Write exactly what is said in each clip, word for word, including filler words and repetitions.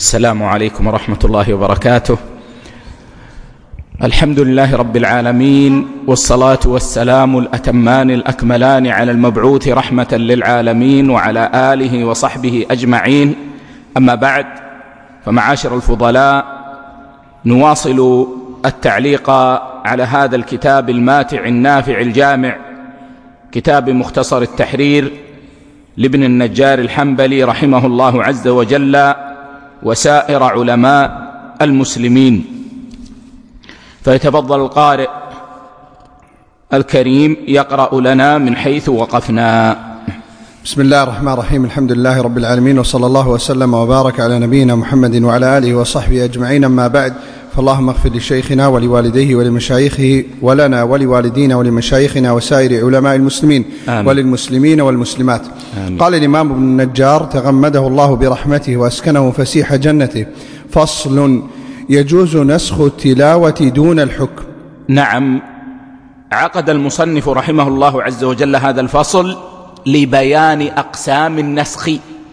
السلام عليكم ورحمة الله وبركاته. الحمد لله رب العالمين، والصلاة والسلام الأتمان الأكملان على المبعوث رحمة للعالمين وعلى آله وصحبه أجمعين. أما بعد، فمعاشر الفضلاء، نواصل التعليق على هذا الكتاب الماتع النافع الجامع، كتاب مختصر التحرير لابن النجار الحنبلي رحمه الله عز وجل وسائر علماء المسلمين. فيتفضل القارئ الكريم يقرأ لنا من حيث وقفنا. بسم الله الرحمن الرحيم. الحمد لله رب العالمين، وصلى الله وسلم وبارك على نبينا محمد وعلى آله وصحبه أجمعين. أما بعد، فاللهم اغفر لشيخنا ولوالديه ولمشايخه ولنا ولوالدينا ولمشايخنا وسائر علماء المسلمين آمين. وللمسلمين والمسلمات آمين. قال الإمام ابن النجار تغمده الله برحمته وأسكنه فسيح جنته: فصل: يجوز نسخ التلاوة دون الحكم. نعم، عقد المصنف رحمه الله عز وجل هذا الفصل لبيان أقسام النسخ،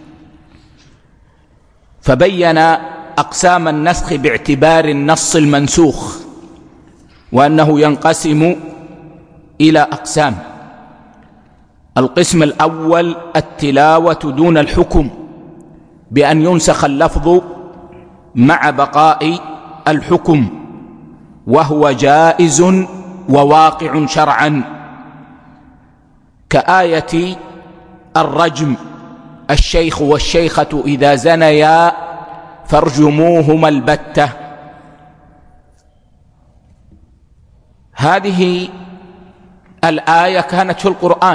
فبين أقسام النسخ باعتبار النص المنسوخ، وأنه ينقسم إلى أقسام. القسم الأول التلاوة دون الحكم، بأن ينسخ اللفظ مع بقاء الحكم، وهو جائز وواقع شرعا، كآية الرجم: الشيخ والشيخة إذا زنيا فارجموهما البتة. هذه الآية كانت في القرآن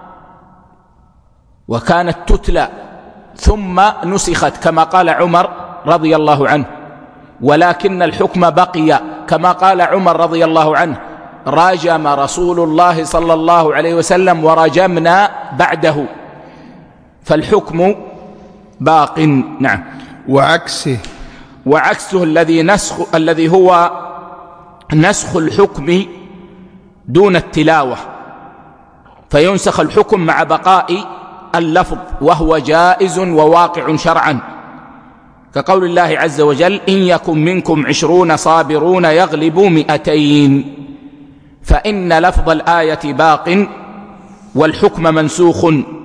وكانت تتلى ثم نسخت كما قال عمر رضي الله عنه، ولكن الحكم بقي كما قال عمر رضي الله عنه: راجم رسول الله صلى الله عليه وسلم ورجمنا بعده، فالحكم باق. نعم. وعكسه وعكسه الذي نسخ الذي هو نسخ الحكم دون التلاوة، فينسخ الحكم مع بقاء اللفظ، وهو جائز وواقع شرعا، كقول الله عز وجل: إن يكن منكم عشرون صابرون يغلبوا مئتين، فإن لفظ الآية باق والحكم منسوخ.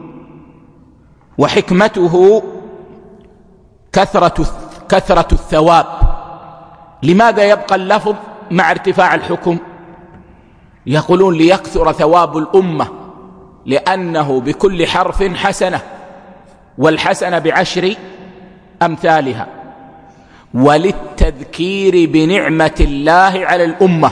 وحكمته كثرة كثرة الثواب. لماذا يبقى اللفظ مع ارتفاع الحكم؟ يقولون ليكثر ثواب الأمة، لأنه بكل حرف حسنة، والحسنة بعشر أمثالها، وللتذكير بنعمة الله على الأمة،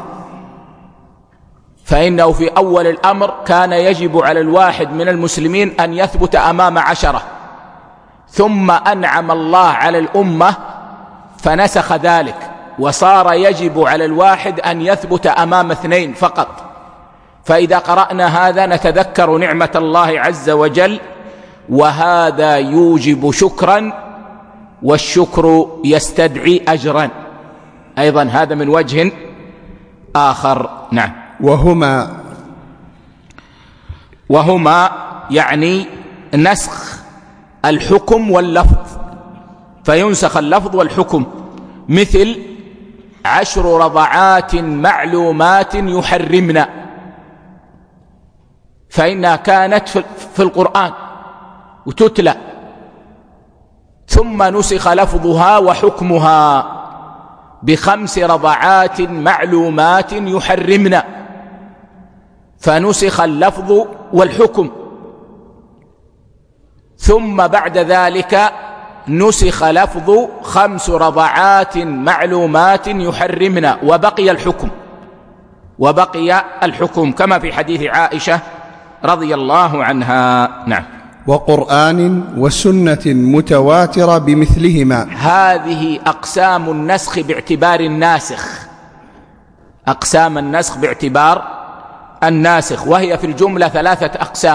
فإنه في أول الأمر كان يجب على الواحد من المسلمين أن يثبت أمام عشرة، ثم أنعم الله على الأمة فنسخ ذلك، وصار يجب على الواحد أن يثبت أمام اثنين فقط. فإذا قرأنا هذا نتذكر نعمة الله عز وجل، وهذا يوجب شكرا، والشكر يستدعي أجرا أيضا، هذا من وجه آخر. نعم. وهما وهما يعني نسخ الحكم واللفظ، فينسخ اللفظ والحكم، مثل عشر رضعات معلومات يحرمنا، فإنها كانت في القرآن وتتلى، ثم نسخ لفظها وحكمها بخمس رضعات معلومات يحرمنا، فنسخ اللفظ والحكم، ثم بعد ذلك نسخ لفظ خمس رضعات معلومات يحرمنا، وبقي الحكم وبقي الحكم كما في حديث عائشة رضي الله عنها. نعم. وقرآن وسنة متواترة بمثلهما. هذه أقسام النسخ باعتبار الناسخ، أقسام النسخ باعتبار الناسخ، وهي في الجملة ثلاثة أقسام: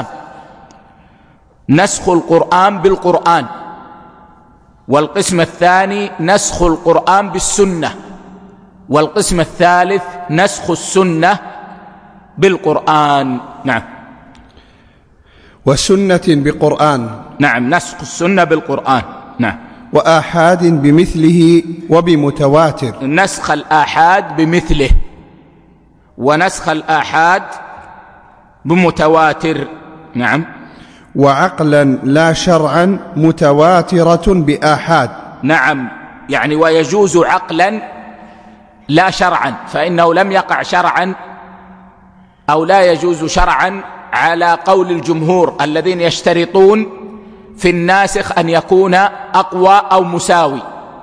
نسخ القرآن بالقرآن، والقسم الثاني نسخ القرآن بالسنة، والقسم الثالث نسخ السنة بالقرآن. نعم. وسنة بقرآن. نعم، نسخ السنة بالقرآن. نعم. وآحاد بمثله وبمتواتر. نسخ الآحاد بمثله ونسخ الآحاد بمتواتر. نعم. وعقلا لا شرعا متواترة بآحاد. نعم، يعني ويجوز عقلا لا شرعا، فإنه لم يقع شرعا أو لا يجوز شرعا على قول الجمهور الذين يشترطون في الناسخ أن يكون أقوى أو مساوي،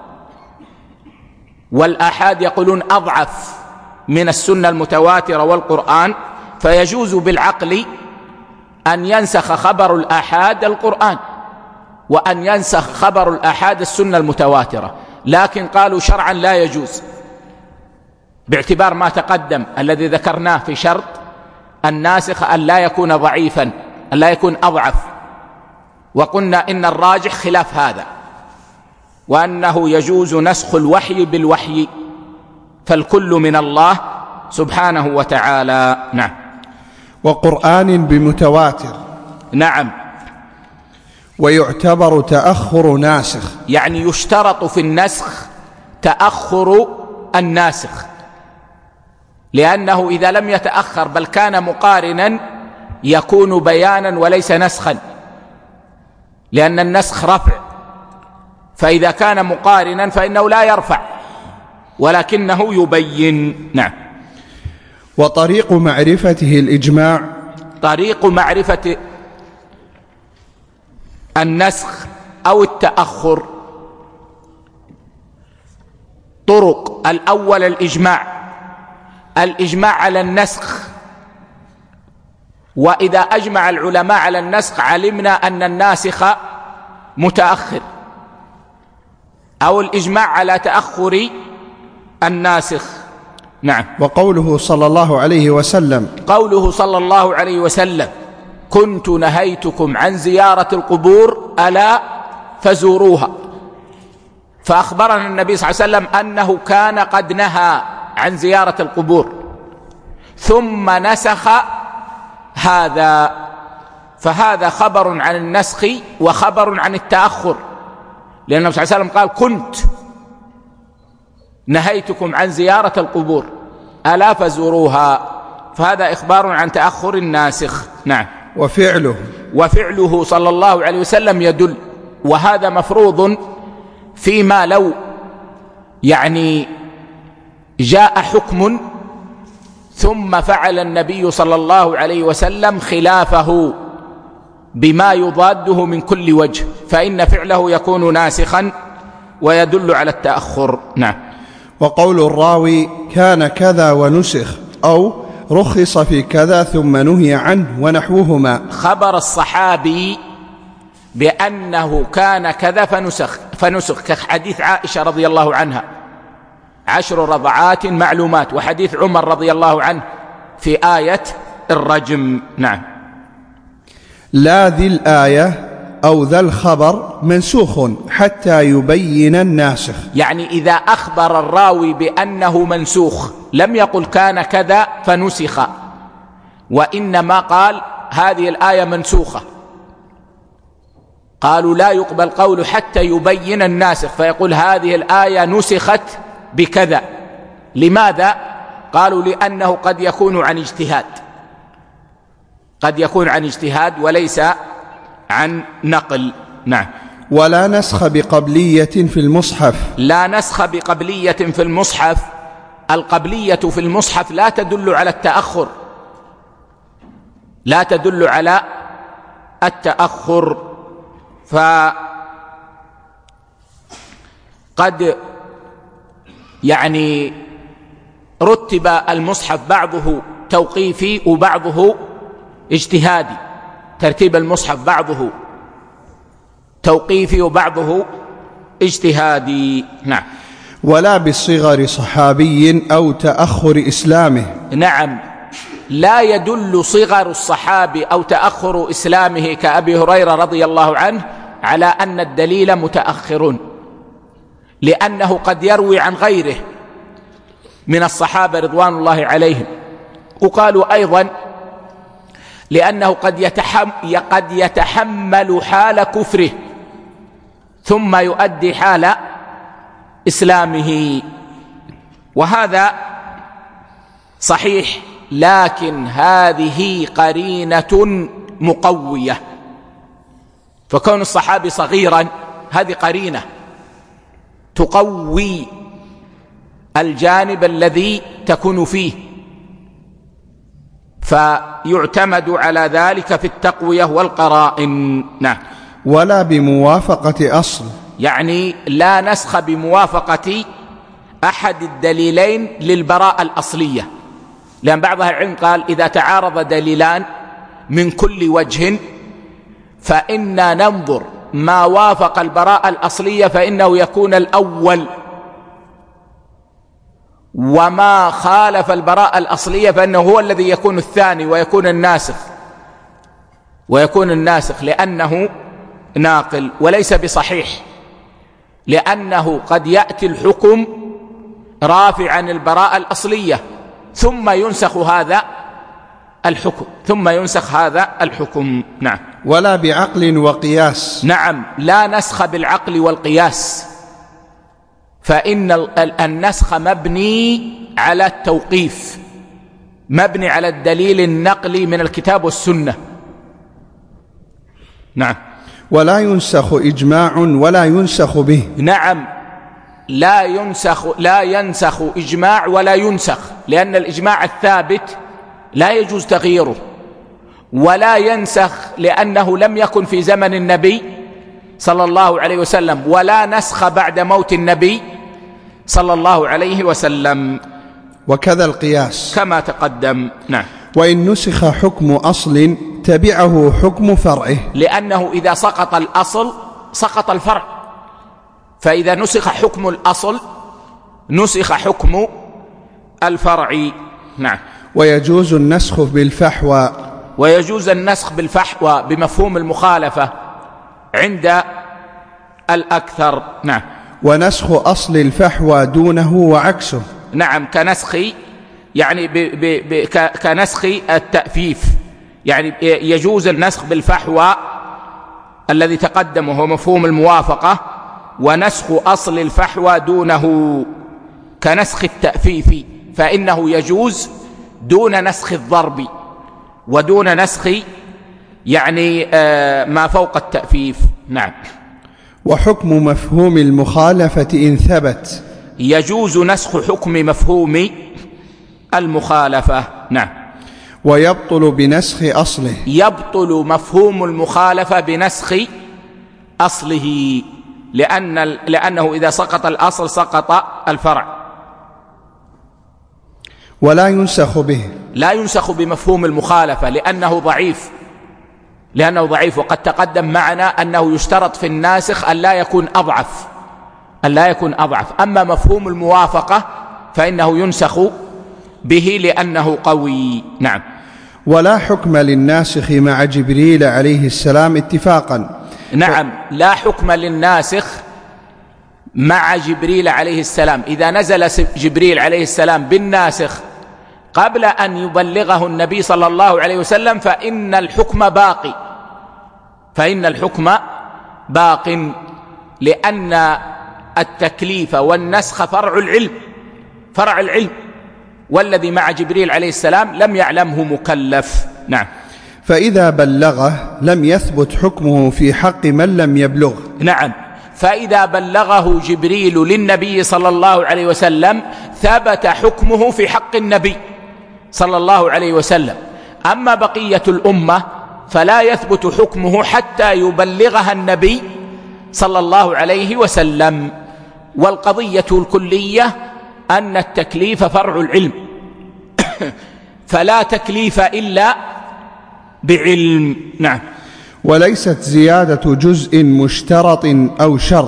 والآحاد يقولون أضعف من السنة المتواترة والقرآن، فيجوز بالعقل أن ينسخ خبر الآحاد القرآن وأن ينسخ خبر الآحاد السنة المتواترة، لكن قالوا شرعا لا يجوز باعتبار ما تقدم الذي ذكرناه في شرط الناسخ أن لا يكون ضعيفا، أن لا يكون أضعف، وقلنا إن الراجح خلاف هذا، وأنه يجوز نسخ الوحي بالوحي، فالكل من الله سبحانه وتعالى. نعم. وقرآن بمتواتر. نعم. ويعتبر تأخر ناسخ، يعني يشترط في النسخ تأخر الناسخ، لأنه إذا لم يتأخر بل كان مقارنا يكون بيانا وليس نسخا، لأن النسخ رفع، فإذا كان مقارنا فإنه لا يرفع ولكنه يبين. نعم. وطريق معرفته الإجماع. طريق معرفة النسخ أو التأخر طرق. الأول الإجماع، الإجماع على النسخ، وإذا أجمع العلماء على النسخ علمنا أن الناسخ متأخر، أو الإجماع على تأخر الناسخ. نعم. وقوله صلى الله عليه وسلم، قوله صلى الله عليه وسلم كنت نهيتكم عن زيارة القبور ألا فزوروها، فأخبرنا النبي صلى الله عليه وسلم أنه كان قد نهى عن زيارة القبور ثم نسخ هذا، فهذا خبر عن النسخ وخبر عن التأخر، لأن النبي صلى الله عليه وسلم قال كنت نهيتكم عن زيارة القبور ألا فزوروها، فهذا إخبار عن تأخر الناسخ. نعم. وفعله وفعله صلى الله عليه وسلم يدل، وهذا مفروض فيما لو يعني جاء حكم ثم فعل النبي صلى الله عليه وسلم خلافه بما يضاده من كل وجه، فإن فعله يكون ناسخا ويدل على التأخر. نعم. وقول الراوي كان كذا ونسخ، أو رخص في كذا ثم نهي عنه ونحوهما. خبر الصحابي بأنه كان كذا فنسخ, فنسخ كحديث عائشة رضي الله عنها عشر رضعات معلومات، وحديث عمر رضي الله عنه في آية الرجم. نعم. لا ذي الآية أو ذا الخبر منسوخ حتى يبين الناسخ، يعني إذا أخبر الراوي بأنه منسوخ لم يقل كان كذا فنسخ، وإنما قال هذه الآية منسوخة، قالوا لا يقبل قول حتى يبين الناسخ، فيقول هذه الآية نسخت بكذا. لماذا؟ قالوا لأنه قد يكون عن اجتهاد، قد يكون عن اجتهاد وليس عن نقل. نعم. ولا نسخ بقبلية في المصحف. لا نسخ بقبلية في المصحف. القبلية في المصحف لا تدل على التأخر، لا تدل على التأخر، فقد يعني رتب المصحف بعضه توقيفي وبعضه اجتهادي، ترتيب المصحف بعضه توقيفي وبعضه اجتهادي. نعم. ولا بصغر صحابي أو تأخر إسلامه. نعم، لا يدل صغر الصحابي أو تأخر إسلامه كأبي هريرة رضي الله عنه على أن الدليل متأخر، لأنه قد يروي عن غيره من الصحابة رضوان الله عليهم. وقالوا أيضا لأنه قد يتحمل, قد يتحمل حال كفره، ثم يؤدي حال إسلامه، وهذا صحيح، لكن هذه قرينة مقوية، فكون الصحابي صغيرا هذه قرينة تقوي الجانب الذي تكون فيه، فيعتمد على ذلك في التقوية والقرائن. نعم. ولا بموافقة أصل، يعني لا نسخ بموافقة أحد الدليلين للبراءة الأصلية، لأن بعض أهل العلم قال إذا تعارض دليلان من كل وجه فإنا ننظر ما وافق البراءة الأصلية فإنه يكون الأول، وما خالف البراءة الأصلية فإنه هو الذي يكون الثاني ويكون الناسخ ويكون الناسخ لأنه ناقل، وليس بصحيح، لأنه قد يأتي الحكم رافعا البراءة الأصلية ثم ينسخ هذا الحكم ثم ينسخ هذا الحكم. نعم. ولا بعقل وقياس. نعم، لا نسخ بالعقل والقياس، فإن النسخ مبني على التوقيف، مبني على الدليل النقلي من الكتاب والسنة. نعم. ولا ينسخ إجماع ولا ينسخ به. نعم، لا ينسخ لا ينسخ إجماع ولا ينسخ، لأن الإجماع الثابت لا يجوز تغييره، ولا ينسخ لأنه لم يكن في زمن النبي صلى الله عليه وسلم، ولا نسخ بعد موت النبي صلى الله عليه وسلم. وكذا القياس كما تقدم. نعم. وإن نسخ حكم أصل تبعه حكم فرعه، لأنه إذا سقط الأصل سقط الفرع، فإذا نسخ حكم الأصل نسخ حكم الفرع. نعم. ويجوز النسخ بالفحوى. ويجوز النسخ بالفحوى بمفهوم المخالفة عند الأكثر. نعم. ونسخ أصل الفحوى دونه وعكسه. نعم، كنسخ يعني ب ب ب كنسخ التأفيف، يعني يجوز النسخ بالفحوى الذي تقدم وهو مفهوم الموافقة، ونسخ أصل الفحوى دونه كنسخ التأفيف، فإنه يجوز دون نسخ الضرب ودون نسخ يعني آه ما فوق التأفيف. نعم. وحكم مفهوم المخالفة إن ثبت. يجوز نسخ حكم مفهوم المخالفة. نعم. ويبطل بنسخ أصله. يبطل مفهوم المخالفة بنسخ أصله، لأن لأنه إذا سقط الأصل سقط الفرع. ولا ينسخ به. لا ينسخ بمفهوم المخالفة لأنه ضعيف لأنه ضعيف وقد تقدم معنا أنه يشترط في الناسخ أن لا يكون أضعف أن لا يكون أضعف أما مفهوم الموافقة فإنه ينسخ به لأنه قوي. نعم. ولا حكم للناسخ مع جبريل عليه السلام اتفاقا. نعم، لا حكم للناسخ مع جبريل عليه السلام. إذا نزل جبريل عليه السلام بالناسخ قبل أن يبلغه النبي صلى الله عليه وسلم فإن الحكم باقي فإن الحكم باق لأن التكليف والنسخ فرع العلم فرع العلم والذي مع جبريل عليه السلام لم يعلمه مكلف. نعم. فإذا بلغه لم يثبت حكمه في حق من لم يبلغ. نعم، فإذا بلغه جبريل للنبي صلى الله عليه وسلم ثبت حكمه في حق النبي صلى الله عليه وسلم. أما بقية الأمة فلا يثبت حكمه حتى يبلغها النبي صلى الله عليه وسلم. والقضية الكلية أن التكليف فرع العلم فلا تكليف إلا بعلم. نعم. وليست زيادة جزء مشترط أو شرط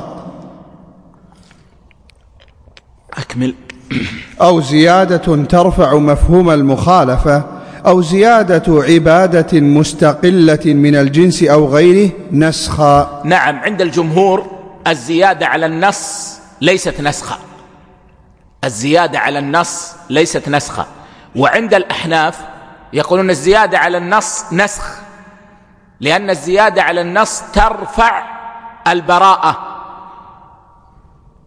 أكمل أو زيادة ترفع مفهوم المخالفة أو زيادة عبادة مستقلة من الجنس أو غيره نسخا. نعم، عند الجمهور الزيادة على النص ليست نسخا الزيادة على النص ليست نسخا وعند الأحناف يقولون الزيادة على النص نسخ، لأن الزيادة على النص ترفع البراءة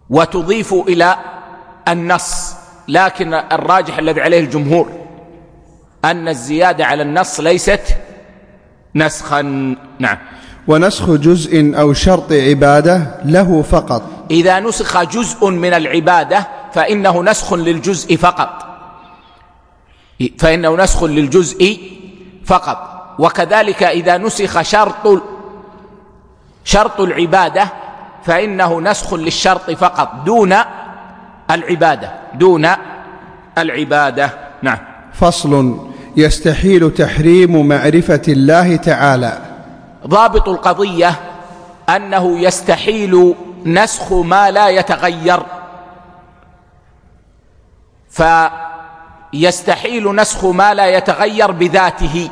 وتضيف إلى النص، لكن الراجح الذي عليه الجمهور أن الزيادة على النص ليست نسخا. نعم. ونسخ جزء أو شرط عبادة له فقط. إذا نسخ جزء من العبادة فإنه نسخ للجزء فقط، فإنه نسخ للجزء فقط. وكذلك إذا نسخ شرط شرط العبادة فإنه نسخ للشرط فقط دون العبادة دون العبادة. نعم. فصل. يستحيل تحريم معرفة الله تعالى. ضابط القضية أنه يستحيل نسخ ما لا يتغير، فيستحيل نسخ ما لا يتغير بذاته،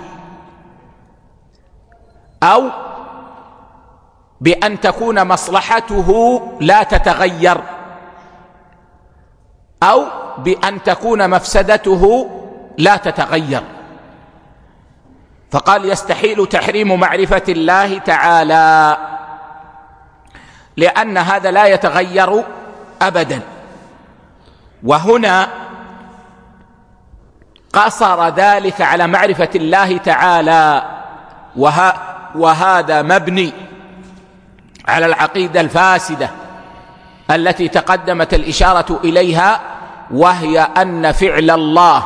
أو بأن تكون مصلحته لا تتغير، أو بأن تكون مفسدته لا تتغير. فقال يستحيل تحريم معرفة الله تعالى لأن هذا لا يتغير أبدا. وهنا قصر ذلك على معرفة الله تعالى، وه وهذا مبني على العقيدة الفاسدة التي تقدمت الإشارة إليها، وهي أن فعل الله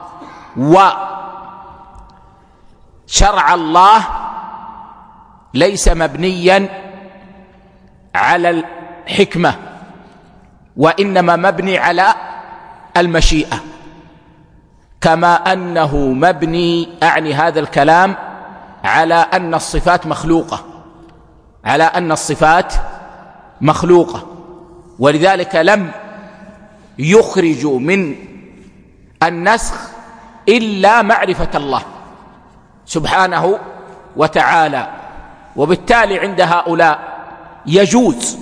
وشرع الله ليس مبنيا على الحكمة، وإنما مبني على المشيئة، كما أنه مبني أعني هذا الكلام على أن الصفات مخلوقة على أن الصفات مخلوقة ولذلك لم يخرجوا من النسخ إلا معرفة الله سبحانه وتعالى. وبالتالي عند هؤلاء يجوز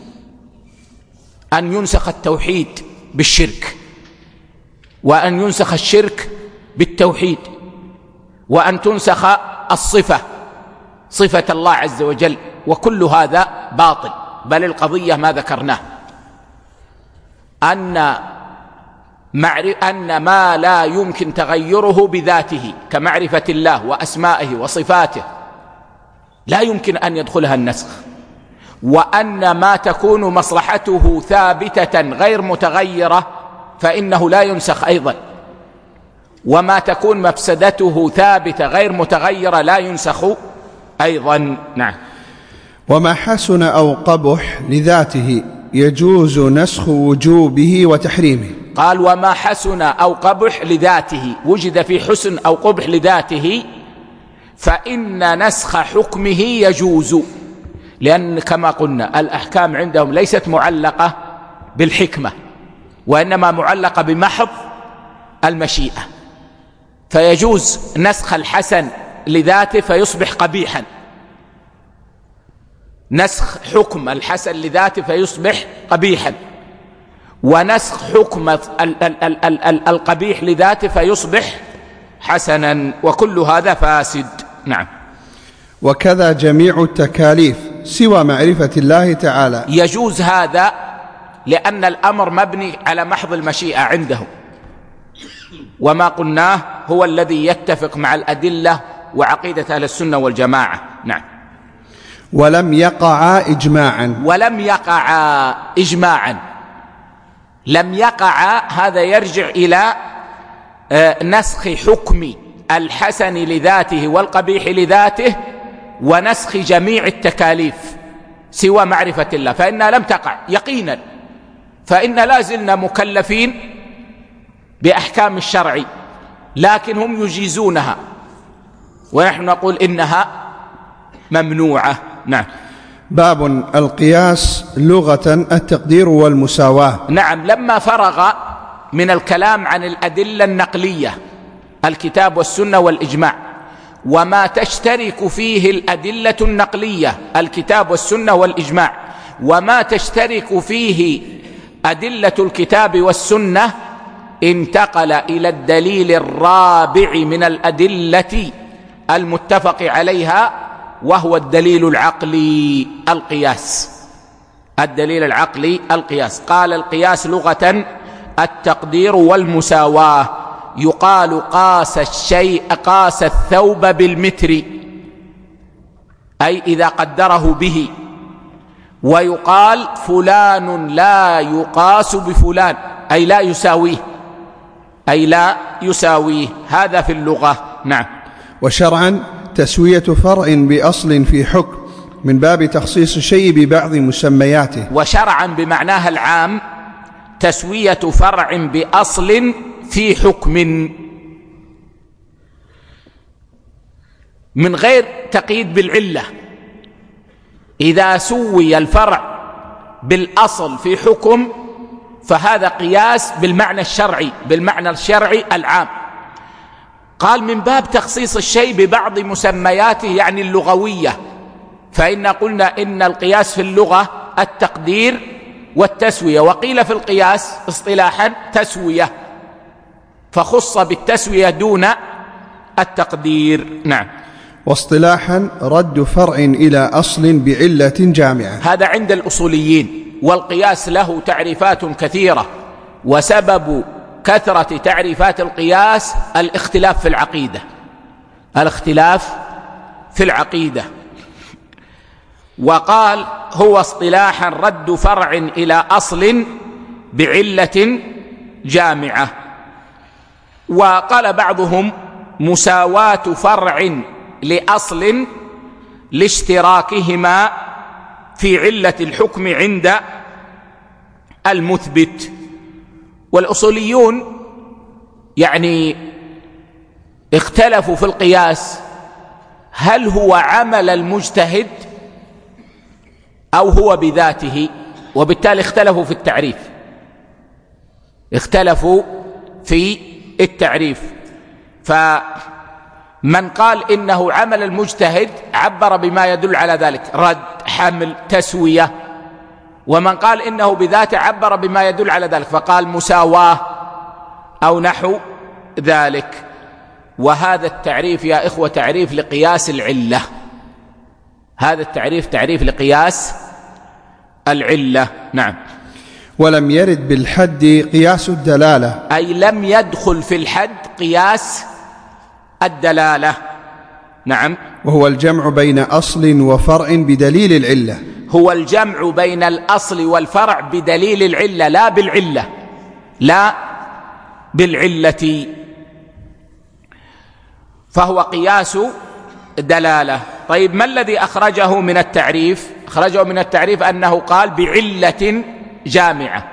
أن ينسخ التوحيد بالشرك، وأن ينسخ الشرك بالتوحيد، وأن تنسخ الصفة صفة الله عز وجل، وكل هذا باطل. بل القضية ما ذكرناه أن أن ما لا يمكن تغيره بذاته كمعرفة الله وأسمائه وصفاته لا يمكن أن يدخلها النسخ، وأن ما تكون مصلحته ثابتة غير متغيرة فإنه لا ينسخ أيضا، وما تكون مفسدته ثابتة غير متغيرة لا ينسخ أيضا. نعم. وما حسن أو قبح لذاته يجوز نسخ وجوبه وتحريمه. قال وما حسن أو قبح لذاته، وجد في حسن أو قبح لذاته فإن نسخ حكمه يجوز، لأن كما قلنا الأحكام عندهم ليست معلقة بالحكمة، وإنما معلقة بمحض المشيئة، فيجوز نسخ الحسن لذاته فيصبح قبيحا، نسخ حكم الحسن لذاته فيصبح قبيحا، ونسخ حكم القبيح لذاته فيصبح حسنا، وكل هذا فاسد. نعم. وكذا جميع التكاليف سوى معرفة الله تعالى يجوز هذا، لأن الأمر مبني على محض المشيئة عندهم، وما قلناه هو الذي يتفق مع الأدلة وعقيدة أهل السنة والجماعة. نعم. ولم يقع إجماعا ولم يقع إجماعا لم يقع هذا يرجع إلى نسخ حكم الحسن لذاته والقبيح لذاته، ونسخ جميع التكاليف سوى معرفة الله، فإنها لم تقع يقينا، فإن لا زلنا مكلفين بأحكام الشرع، لكن هم يجيزونها ونحن نقول إنها ممنوعة. نعم. باب القياس لغة التقدير والمساواة. نعم. لما فرغ من الكلام عن الأدلة النقلية الكتاب والسنة والإجماع، وما تشترك فيه الأدلة النقلية الكتاب والسنة والإجماع، وما تشترك فيه أدلة الكتاب والسنة، انتقل إلى الدليل الرابع من الأدلة المتفق عليها، وهو الدليل العقلي القياس. الدليل العقلي القياس. قال القياس لغة التقدير والمساواة. يقال قاس الشيء قاس الثوب بالمتر، أي إذا قدره به. ويقال فلان لا يقاس بفلان، أي لا يساويه، أي لا يساويه. هذا في اللغة. نعم. وشرعا تسوية فرع بأصل في حكم من باب تخصيص الشيء ببعض مسمياته. وشرعا بمعناها العام تسوية فرع بأصل في حكم من غير تقييد بالعلة. إذا سوي الفرع بالأصل في حكم فهذا قياس بالمعنى الشرعي، بالمعنى الشرعي العام. قال من باب تخصيص الشيء ببعض مسمياته، يعني اللغوية. فإن قلنا إن القياس في اللغة التقدير والتسوية، وقيل في القياس اصطلاحا تسوية، فخص بالتسوية دون التقدير. نعم. واصطلاحا رد فرع إلى أصل بعلة جامعة. هذا عند الأصوليين. والقياس له تعريفات كثيرة، وسبب كثرة تعريفات القياس الاختلاف في العقيدة، الاختلاف في العقيدة. وقال هو اصطلاحا رد فرع إلى أصل بعلة جامعة. وقال بعضهم مساواة فرع لأصل لاشتراكهما في علة الحكم عند المثبت. والأصوليون يعني اختلفوا في القياس، هل هو عمل المجتهد أو هو بذاته؟ وبالتالي اختلفوا في التعريف، اختلفوا في التعريف. فمن قال إنه عمل المجتهد عبر بما يدل على ذلك، رد، حمل، تسوية. ومن قال إنه بذاته عبر بما يدل على ذلك، فقال مساواة أو نحو ذلك. وهذا التعريف يا إخوة تعريف لقياس العلة، هذا التعريف تعريف لقياس العلة. نعم. ولم يرد بالحد قياس الدلالة، أي لم يدخل في الحد قياس الدلالة. نعم. وهو الجمع بين أصل وفرع بدليل العلة. هو الجمع بين الأصل والفرع بدليل العلة، لا بالعلة، لا بالعلة. فهو قياس دلالة. طيب ما الذي أخرجه من التعريف؟ أخرجه من التعريف أنه قال بعلة جامعة.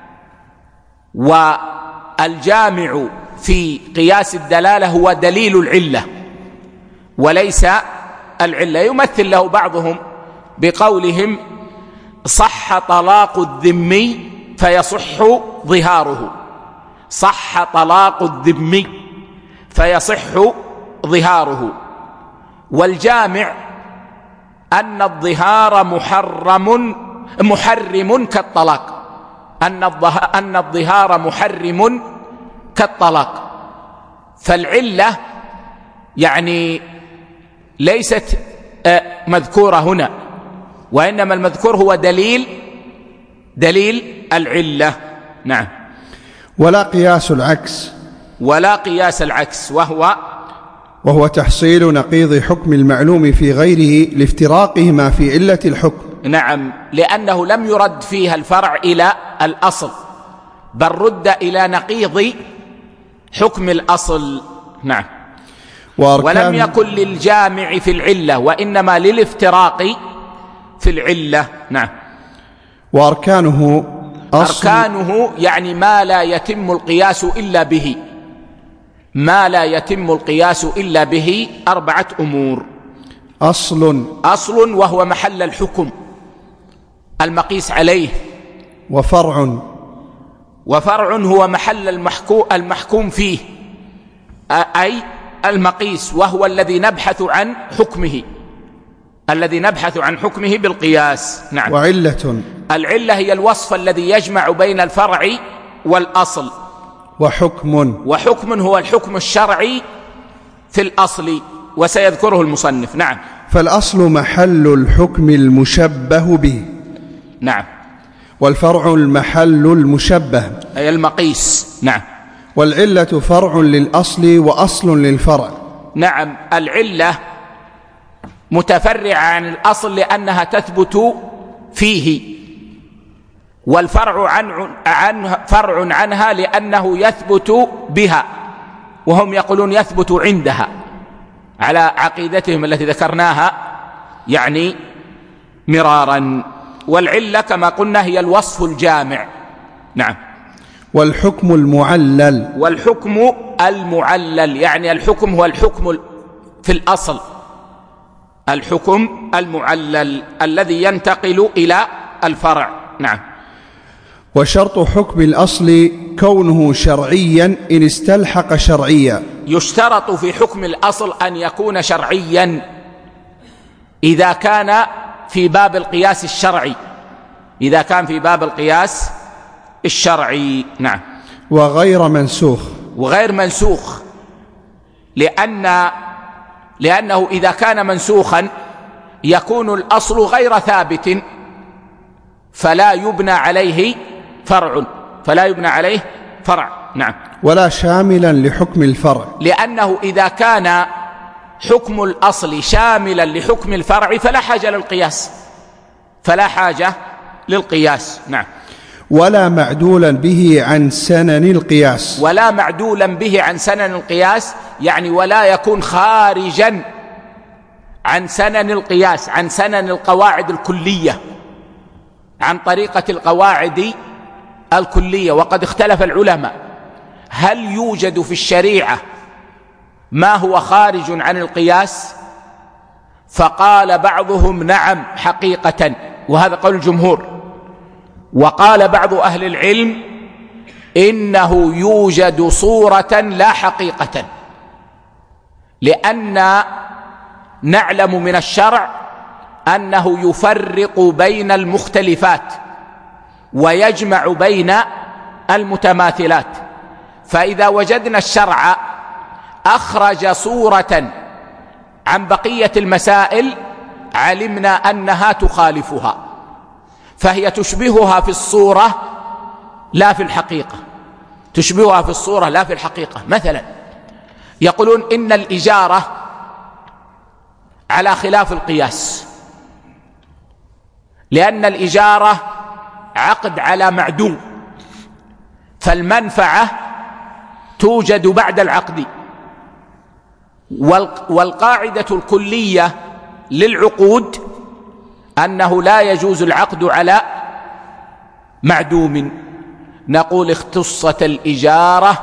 والجامع في قياس الدلالة هو دليل العلة وليس العلة. يمثل له بعضهم بقولهم صح طلاق الذمي فيصح ظهاره، صح طلاق الذمي فيصح ظهاره. والجامع أن الظهار محرم محرم كالطلاق، أن الظهار محرم كالطلاق. فالعلة يعني ليست مذكورة هنا، وإنما المذكور هو دليل دليل العلة. نعم. ولا قياس العكس، ولا قياس العكس، وهو وهو تحصيل نقيض حكم المعلوم في غيره لافتراقهما في علة الحكم. نعم، لأنه لم يرد فيها الفرع إلى الأصل، بل رد إلى نقيض حكم الأصل. نعم. ولم يكن للجامع في العلة، وإنما للافتراق في العلة. نعم. وأركانه أصل أركانه يعني ما لا يتم القياس إلا به، ما لا يتم القياس إلا به أربعة أمور. أصل أصل وهو محل الحكم المقيس عليه. وفرع وفرع هو محل المحكوم, المحكوم فيه، أي المقيس، وهو الذي نبحث عن حكمه، الذي نبحث عن حكمه بالقياس. نعم. وعلة العلة هي الوصف الذي يجمع بين الفرع والأصل. وحكم وحكم هو الحكم الشرعي في الأصل، وسيذكره المصنف. نعم. فالأصل محل الحكم المشبه به. نعم. والفرع المحل المشبه أي المقيس. نعم. والعلة فرع للأصل وأصل للفرع. نعم، العلة متفرعة عن الأصل لأنها تثبت فيه، والفرع عن عن فرع عنها لأنه يثبت بها، وهم يقولون يثبت عندها على عقيدتهم التي ذكرناها يعني مرارا. والعلة كما قلنا هي الوصف الجامع. نعم. والحكم المعلل. والحكم المعلل يعني الحكم هو الحكم في الأصل، الحكم المعلل الذي ينتقل إلى الفرع. نعم. وشرط حكم الأصل كونه شرعيا إن استلحق شرعيا. يشترط في حكم الأصل أن يكون شرعيا إذا كان في باب القياس الشرعي، إذا كان في باب القياس الشرعي. نعم. وغير منسوخ. وغير منسوخ لأن لأنه إذا كان منسوخا يكون الأصل غير ثابت فلا يبنى عليه فرع فلا يبنى عليه فرع. نعم. ولا شاملا لحكم الفرع، لأنه إذا كان حكم الأصل شاملا لحكم الفرع فلا حاجة للقياس فلا حاجة للقياس. نعم. ولا معدولا به عن سنن القياس. ولا معدولا به عن سنن القياس يعني ولا يكون خارجا عن سنن القياس، عن سنن القواعد الكلية، عن طريقة القواعد الكلية. وقد اختلف العلماء هل يوجد في الشريعة ما هو خارج عن القياس؟ فقال بعضهم نعم حقيقة، وهذا قول الجمهور. وقال بعض أهل العلم إنه يوجد صورة لا حقيقة، لأن نعلم من الشرع أنه يفرق بين المختلفات ويجمع بين المتماثلات. فإذا وجدنا الشرع أخرج صورة عن بقية المسائل علمنا أنها تخالفها، فهي تشبهها في الصورة لا في الحقيقة، تشبهها في الصورة لا في الحقيقة. مثلا يقولون إن الإجارة على خلاف القياس، لأن الإجارة عقد على معدوم، فالمنفعة توجد بعد العقد، والقاعدة الكلية للعقود أنه لا يجوز العقد على معدوم. نقول اختصت الإجارة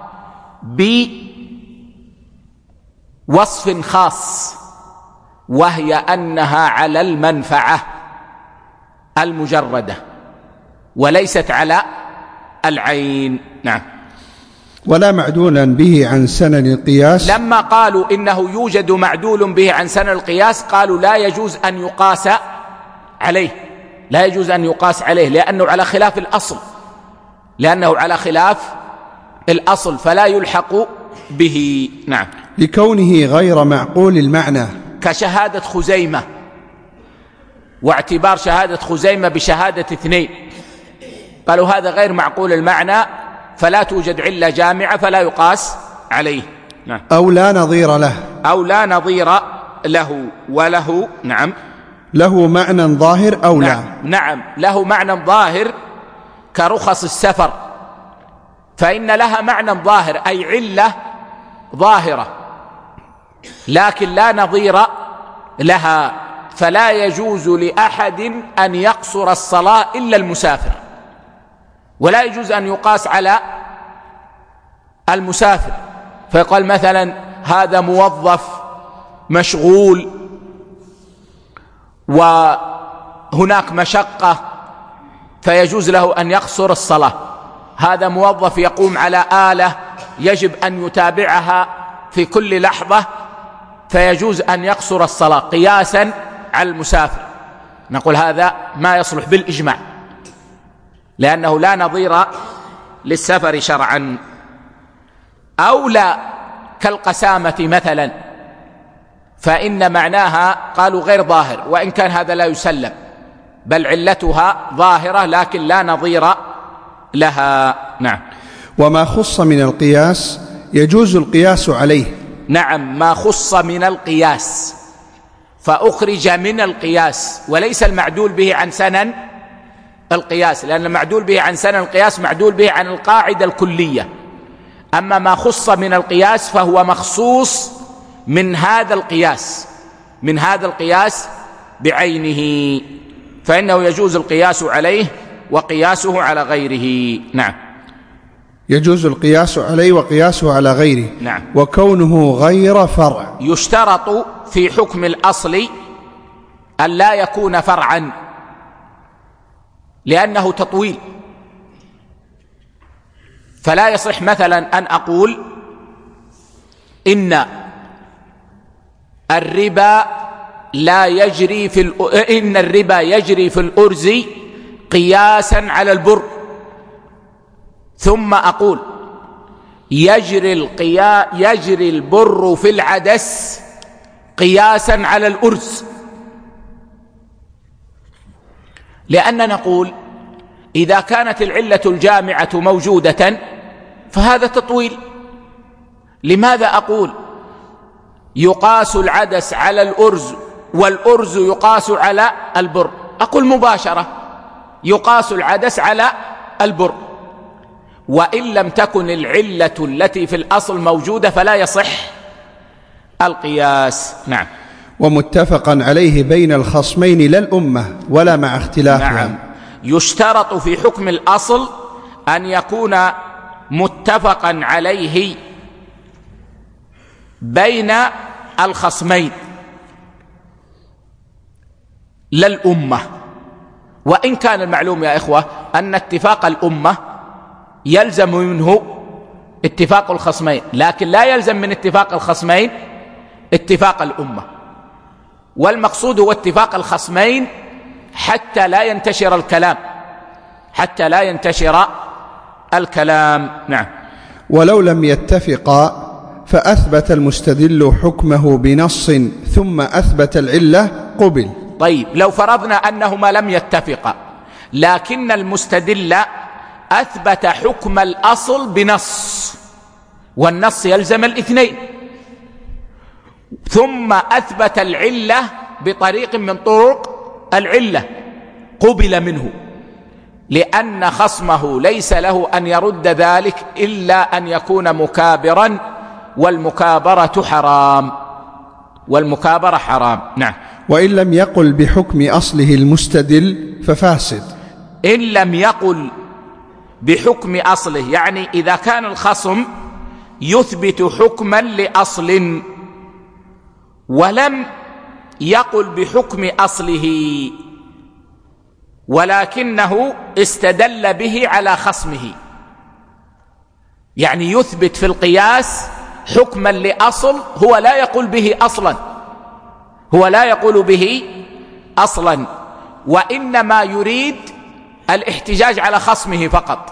بوصف خاص، وهي أنها على المنفعة المجردة وليست على العين. نعم. ولا معدولا به عن سنن القياس. لما قالوا إنه يوجد معدول به عن سنن القياس قالوا لا يجوز أن يقاس عليه، لا يجوز أن يقاس عليه لأنه على خلاف الأصل، لأنه على خلاف الأصل فلا يلحق به. نعم. لكونه غير معقول المعنى، كشهادة خزيمة، واعتبار شهادة خزيمة بشهادة اثنين، قالوا هذا غير معقول المعنى فلا توجد علة جامعة فلا يقاس عليه. نعم. أو لا نظير له. أو لا نظير له. وله نعم له معنى ظاهر أو نعم. لا. نعم له معنى ظاهر كرخص السفر، فإن لها معنى ظاهر أي علة ظاهرة، لكن لا نظير لها، فلا يجوز لأحد أن يقصر الصلاة إلا المسافر، ولا يجوز أن يقاس على المسافر، فيقال مثلا هذا موظف مشغول وهناك مشقة فيجوز له أن يقصر الصلاة، هذا موظف يقوم على آلة يجب أن يتابعها في كل لحظة فيجوز أن يقصر الصلاة قياسا على المسافر. نقول هذا ما يصلح بالإجماع لأنه لا نظير للسفر شرعا. أو لا كالقسامة مثلا، فإن معناها قالوا غير ظاهر، وإن كان هذا لا يسلم، بل علتها ظاهرة لكن لا نظير لها. نعم. وما خص من القياس يجوز القياس عليه. نعم، ما خص من القياس فأخرج من القياس، وليس المعدول به عن سنن القياس، لأن المعدول به عن سنن القياس معدول به عن القاعدة الكلية. أما ما خص من القياس فهو مخصوص من هذا القياس من هذا القياس بعينه، فإنه يجوز القياس عليه وقياسه على غيره. نعم. يجوز القياس عليه وقياسه على غيره. نعم. وكونه غير فرع. يشترط في حكم الأصل أن لا يكون فرعا لأنه تطويل، فلا يصح مثلا أن أقول إن الربا لا يجري في إن الربا يجري في الأرز قياسا على البر، ثم أقول يجري القيا يجري البر في العدس قياسا على الأرز، لأننا نقول إذا كانت العلة الجامعة موجودة فهذا تطويل. لماذا أقول يقاس العدس على الأرز والأرز يقاس على البر؟ أقول مباشرة يقاس العدس على البر، وإن لم تكن العلة التي في الأصل موجودة فلا يصح القياس. نعم. ومتفقا عليه بين الخصمين لا الأمة ولا مع اختلافها. نعم. يشترط في حكم الأصل أن يكون متفقا عليه بين الخصمين لا الأمة، وإن كان المعلوم يا إخوة أن اتفاق الأمة يلزم منه اتفاق الخصمين، لكن لا يلزم من اتفاق الخصمين اتفاق الأمة، والمقصود هو اتفاق الخصمين حتى لا ينتشر الكلام حتى لا ينتشر الكلام. نعم. ولو لم يتفقا فأثبت المستدل حكمه بنص ثم أثبت العلة قبل. طيب، لو فرضنا أنهما لم يتفقا لكن المستدل أثبت حكم الأصل بنص، والنص يلزم الاثنين، ثم أثبت العلة بطريق من طرق العلة، قبل منه، لأن خصمه ليس له أن يرد ذلك إلا أن يكون مكابرا، والمكابرة حرام والمكابرة حرام. نعم. وإن لم يقل بحكم أصله المستدل ففاسد. إن لم يقل بحكم أصله، يعني إذا كان الخصم يثبت حكما لأصل ولم يقل بحكم أصله ولكنه استدل به على خصمه، يعني يثبت في القياس حكما لأصل هو لا يقول به أصلا هو لا يقول به أصلا وإنما يريد الاحتجاج على خصمه فقط،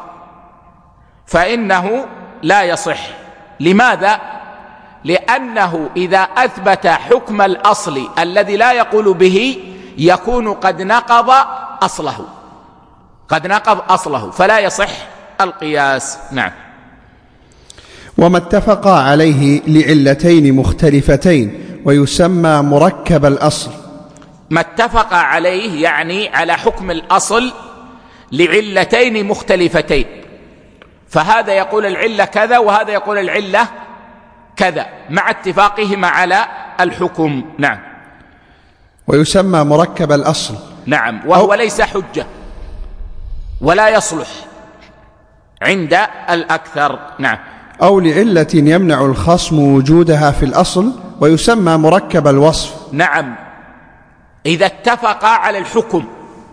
فإنه لا يصح. لماذا؟ لأنه إذا أثبت حكم الأصل الذي لا يقول به يكون قد نقض أصله قد نقض أصله فلا يصح القياس. نعم. وما اتفقا عليه لعلتين مختلفتين ويسمى مركب الأصل. ما اتفق عليه يعني على حكم الأصل لعلتين مختلفتين، فهذا يقول العلة كذا وهذا يقول العلة كذا مع اتفاقهما على الحكم. نعم. ويسمى مركب الأصل. نعم. وهو ليس حجة ولا يصلح عند الأكثر. نعم. أو لعلة يمنع الخصم وجودها في الأصل ويسمى مركب الوصف. نعم. إذا اتفقا على الحكم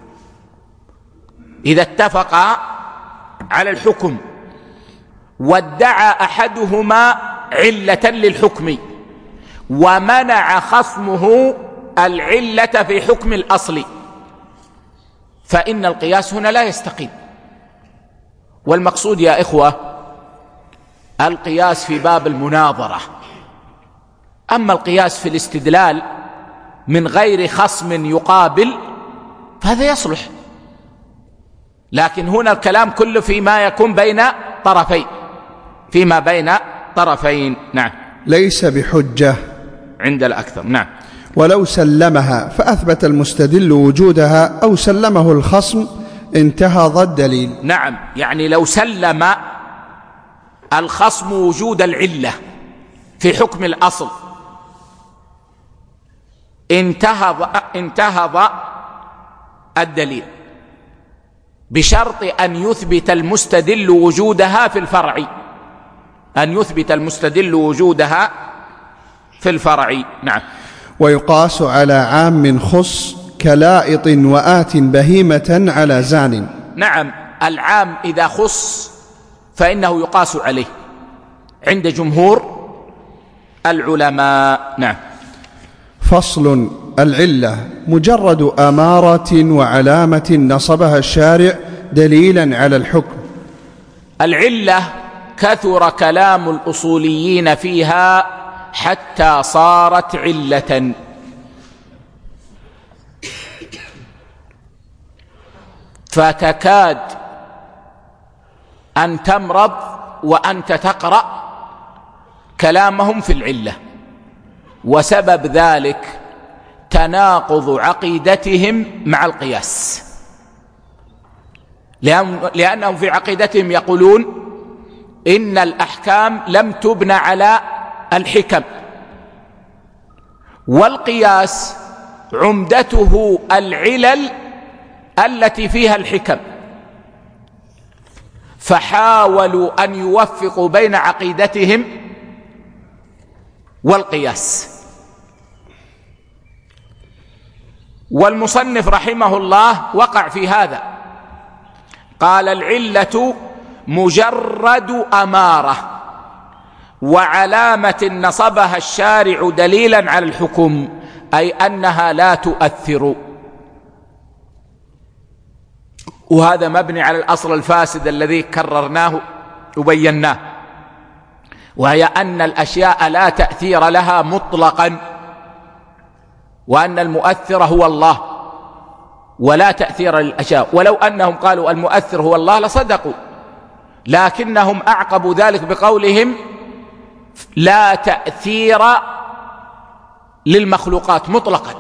إذا اتفقا على الحكم وادعى أحدهما علة للحكم ومنع خصمه العلة في حكم الأصل فإن القياس هنا لا يستقيم. والمقصود يا إخوة القياس في باب المناظرة، أما القياس في الاستدلال من غير خصم يقابل فهذا يصلح. لكن هنا الكلام كله فيما يكون بين طرفين، فيما بين طرفين. نعم. ليس بحجة عند الأكثر. نعم. ولو سلمها فأثبت المستدل وجودها أو سلمه الخصم انتهض الدليل. نعم، يعني لو سلم الخصم وجود العلة في حكم الأصل انتهض انتهض الدليل، بشرط أن يثبت المستدل وجودها في الفرع، أن يثبت المستدل وجودها في الفرع. نعم. ويقاس على عام خص كلائط وآت بهيمة على زان. نعم، العام إذا خص فإنه يقاس عليه عند جمهور العلماء. نعم. فصل. العلة مجرد أمارة وعلامة نصبها الشارع دليلا على الحكم. العلة كثر كلام الأصوليين فيها حتى صارت علة، فتكاد أن تمرض وأنت تقرأ كلامهم في العلة، وسبب ذلك تناقض عقيدتهم مع القياس، لأنهم في عقيدتهم يقولون إن الأحكام لم تبنى على الحكم، والقياس عمدته العلل التي فيها الحكم، فحاولوا أن يوفقوا بين عقيدتهم والقياس. والمصنف رحمه الله وقع في هذا، قال العلة مجرد أمارة وعلامة نصبها الشارع دليلا على الحكم، أي أنها لا تؤثر. وهذا مبني على الأصل الفاسد الذي كررناه وبيناه، وهي أن الأشياء لا تأثير لها مطلقا، وأن المؤثر هو الله ولا تأثير للأشياء. ولو أنهم قالوا المؤثر هو الله لصدقوا، لكنهم أعقبوا ذلك بقولهم لا تأثير للمخلوقات مطلقا،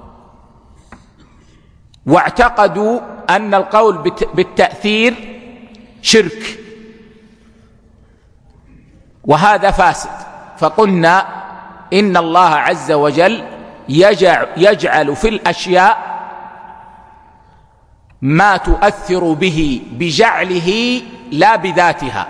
واعتقدوا أن القول بالتأثير شرك، وهذا فاسد. فقلنا إن الله عز وجل يجعل, يجعل في الأشياء ما تؤثر به بجعله لا بذاتها.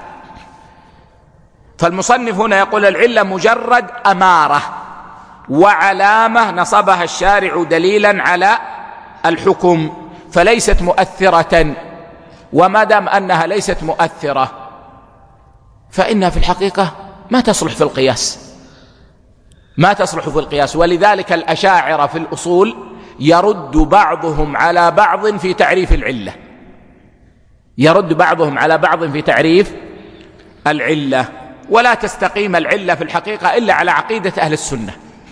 فالمصنف هنا يقول العلة مجرد أمارة وعلامة نصبها الشارع دليلا على الحكم، فليست مؤثرة. وما دام أنها ليست مؤثرة فإنها في الحقيقة ما تصلح في القياس، ما تصلح في القياس. ولذلك الأشاعرة في الأصول يرد بعضهم على بعض في تعريف العلة، يرد بعضهم على بعض في تعريف العلة. ولا تستقيم العلة في الحقيقة إلا على عقيدة أهل السنة،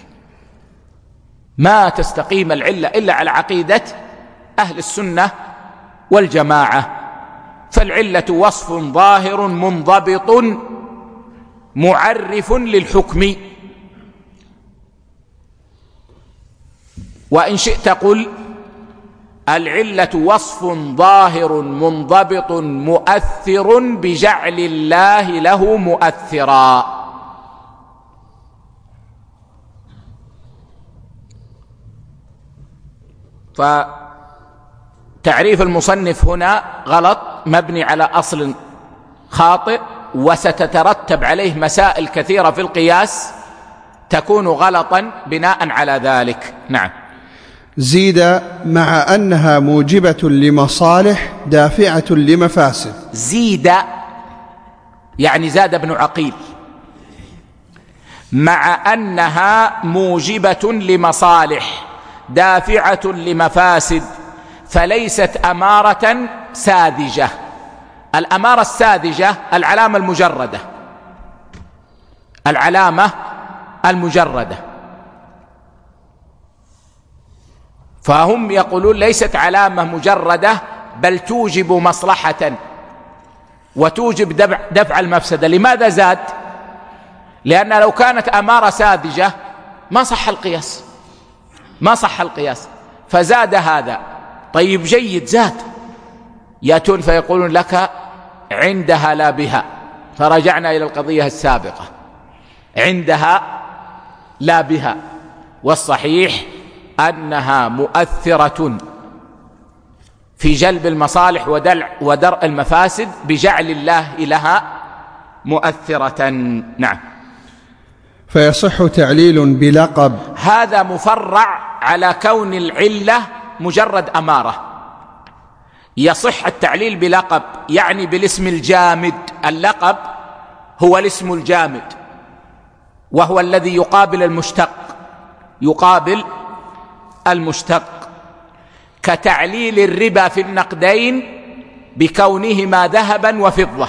ما تستقيم العلة إلا على عقيدة أهل السنة والجماعة. فالعلة وصف ظاهر منضبط معرف للحكم. وإن شئت قل العلة وصف ظاهر منضبط مؤثر بجعل الله له مؤثرا. فتعريف المصنف هنا غلط، مبني على أصل خاطئ، وستترتب عليه مسائل كثيرة في القياس تكون غلطا بناء على ذلك. نعم. زيد مع أنها موجبة لمصالح دافعة لمفاسد. زيد يعني زاد ابن عقيل، مع أنها موجبة لمصالح دافعة لمفاسد، فليست أمارة ساذجة. الأمارة الساذجة العلامة المجردة، العلامة المجردة. فهم يقولون ليست علامة مجردة، بل توجب مصلحة وتوجب دفع المفسدة. لماذا زاد؟ لأن لو كانت أمارة ساذجة ما صح القياس، ما صح القياس، فزاد هذا. طيب جيد، زاد، يأتون فيقولون لك عندها لا بها، فرجعنا إلى القضية السابقة، عندها لا بها، والصحيح أنها مؤثرة في جلب المصالح ودرء المفاسد بجعل الله لها مؤثرة. نعم. فيصح تعليل بلقب. هذا مفرع على كون العلة مجرد أمارة. يصح التعليل بلقب، يعني بالاسم الجامد. اللقب هو الاسم الجامد، وهو الذي يقابل المشتق، يقابل المشتق، كتعليل الربا في النقدين بكونهما ذهبا وفضة.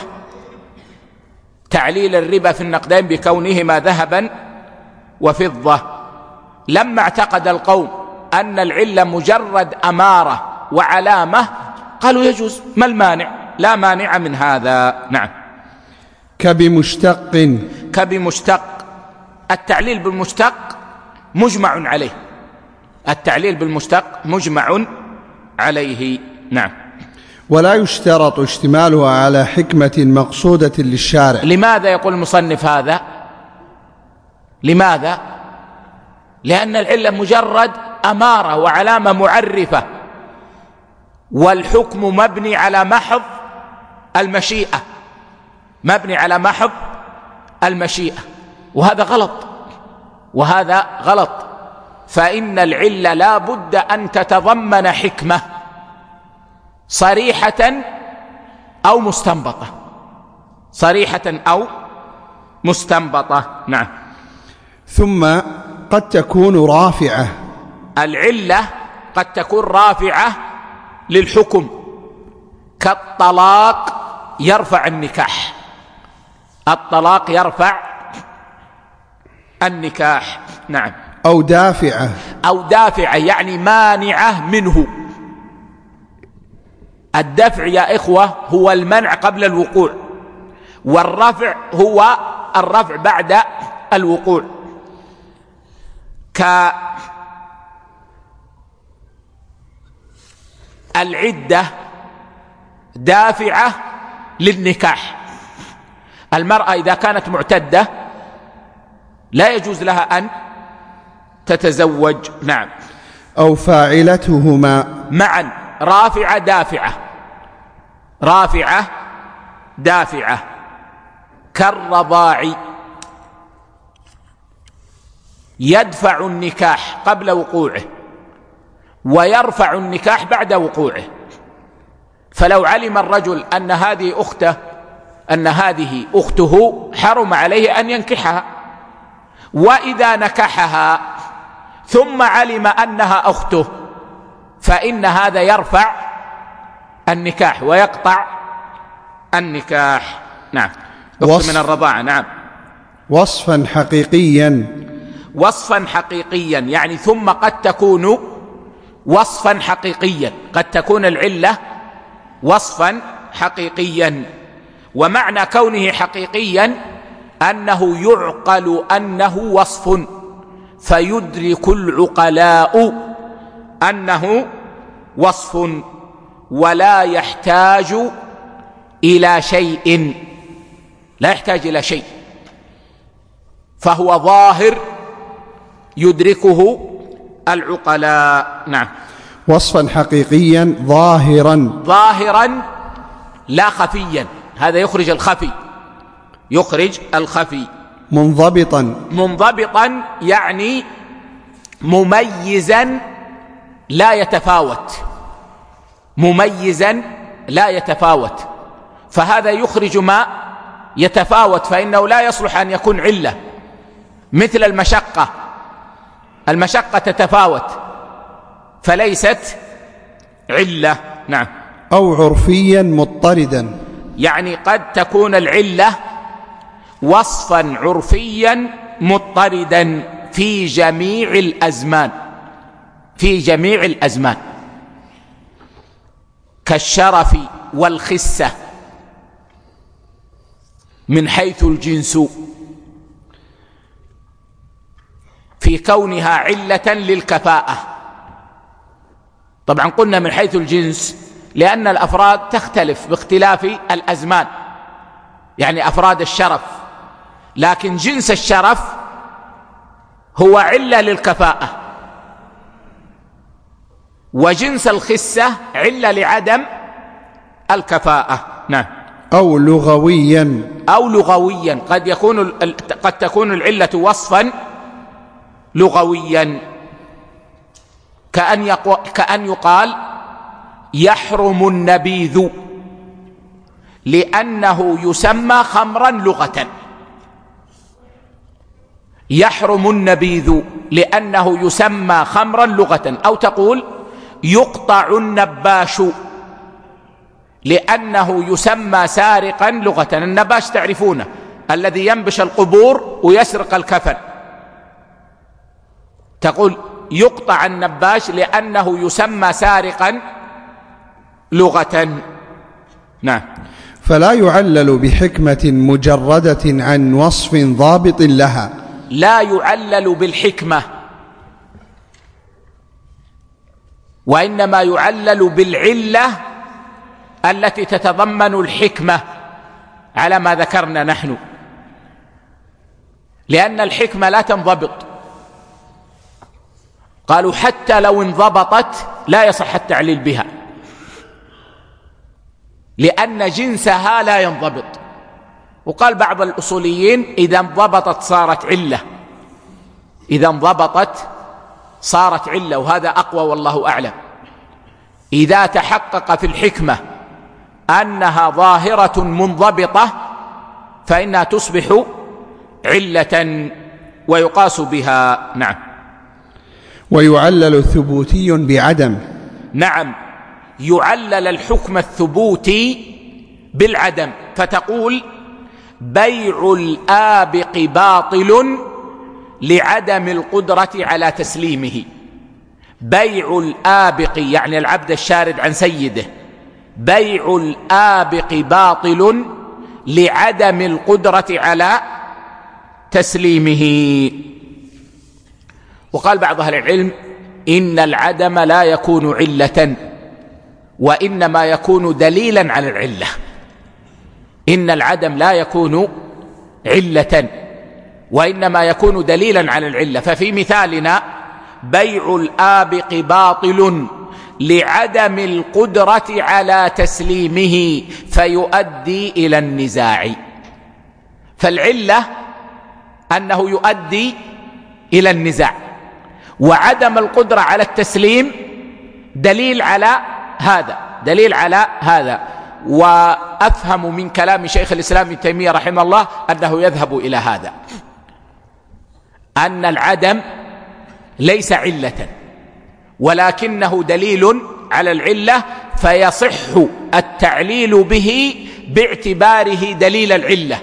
تعليل الربا في النقدين بكونهما ذهبا وفضة. لما اعتقد القوم أن العلة مجرد أمارة وعلامة قالوا يجوز، ما المانع؟ لا مانع من هذا. نعم. كبمشتق. كبمشتق، التعليل بالمشتق مجمع عليه، التعليل بالمشتق مجمع عليه. نعم. ولا يشترط اشتمالها على حكمة مقصودة للشارع. لماذا يقول المصنف هذا؟ لماذا؟ لأن العلة مجرد أمارة وعلامة معرفة، والحكم مبني على محض المشيئة، مبني على محض المشيئة، وهذا غلط، وهذا غلط. فإن العلة لا بد أن تتضمن حكمة صريحة أو مستنبطة، صريحة أو مستنبطة. نعم. ثم قد تكون رافعة. العلة قد تكون رافعة للحكم، كالطلاق يرفع النكاح، الطلاق يرفع النكاح. نعم. أو دافعة. أو دافعة يعني مانعة منه. الدفع يا إخوة هو المنع قبل الوقوع، والرفع هو الرفع بعد الوقوع. كالعدة دافعة للنكاح. المرأة إذا كانت معتدة لا يجوز لها أن تتزوج. نعم. أو فاعلتهما معا، رافعة دافعة، رافعة دافعة، كالرضاع يدفع النكاح قبل وقوعه ويرفع النكاح بعد وقوعه. فلو علم الرجل أن هذه أخته أن هذه أخته حرم عليه أن ينكحها، وإذا نكحها ثم علم أنها أخته فإن هذا يرفع النكاح ويقطع النكاح. نعم. أخت من الرضاعة. نعم. وصفا حقيقيا. وصفا حقيقيا يعني ثم قد تكون وصفا حقيقيا، قد تكون العلة وصفا حقيقيا. ومعنى كونه حقيقيا أنه يعقل أنه وصف، فيدرك العقلاء أنه وصف، ولا يحتاج إلى شيء، لا يحتاج إلى شيء، فهو ظاهر يدركه العقلاء. نعم. وصفا حقيقيا ظاهرا. ظاهرا لا خفيا، هذا يخرج الخفي، يخرج الخفي. منضبطا. منضبطا يعني مميزا لا يتفاوت، مميزا لا يتفاوت. فهذا يخرج ما يتفاوت، فإنه لا يصلح أن يكون علة، مثل المشقة، المشقة تتفاوت فليست علة. نعم. أو عرفيا مضطردا، يعني قد تكون العلة وصفا عرفيا مضطردا في جميع الأزمان، في جميع الأزمان، كالشرف والخسة من حيث الجنس في كونها علة للكفاءة. طبعا قلنا من حيث الجنس لأن الأفراد تختلف باختلاف الأزمان، يعني أفراد الشرف، لكن جنس الشرف هو علة للكفاءة، وجنس الخسة علة لعدم الكفاءة. نعم. أو لغويا أو لغويا قد يكون قد تكون العلة وصفا لغويا، كأن يقو كأن يقال يحرم النبيذ لأنه يسمى خمرا لغة، يحرم النبيذ لأنه يسمى خمرا لغة. أو تقول يقطع النباش لأنه يسمى سارقا لغة. النباش تعرفونه، الذي ينبش القبور ويسرق الكفن، تقول يقطع النباش لأنه يسمى سارقا لغة. نعم. فلا يعلل بحكمة مجردة عن وصف ضابط لها. لا يعلل بالحكمة، وإنما يعلل بالعلة التي تتضمن الحكمة على ما ذكرنا نحن، لأن الحكمة لا تنضبط. قالوا حتى لو انضبطت لا يصح التعليل بها، لأن جنسها لا ينضبط. وقال بعض الأصوليين إذا انضبطت صارت علة، إذا انضبطت صارت علة، وهذا أقوى والله أعلم. إذا تحقق في الحكمة أنها ظاهرة منضبطة فإنها تصبح علة ويقاس بها. نعم. ويعلل ثبوتي بعدم. نعم، يعلل الحكم الثبوتي بالعدم، فتقول بيع الآبق باطل لعدم القدرة على تسليمه. بيع الآبق يعني العبد الشارد عن سيده، بيع الآبق باطل لعدم القدرة على تسليمه. وقال بعض أهل العلم إن العدم لا يكون علة، وإنما يكون دليلا على العلة. إن العدم لا يكون علة وإنما يكون دليلا على العلة. ففي مثالنا بيع الآبق باطل لعدم القدرة على تسليمه فيؤدي إلى النزاع. فالعلة أنه يؤدي إلى النزاع، وعدم القدرة على التسليم دليل على هذا، دليل على هذا. وأفهم من كلام شيخ الإسلام ابن تيمية رحمه الله أنه يذهب إلى هذا، أن العدم ليس علة ولكنه دليل على العلة، فيصح التعليل به باعتباره دليل العلة،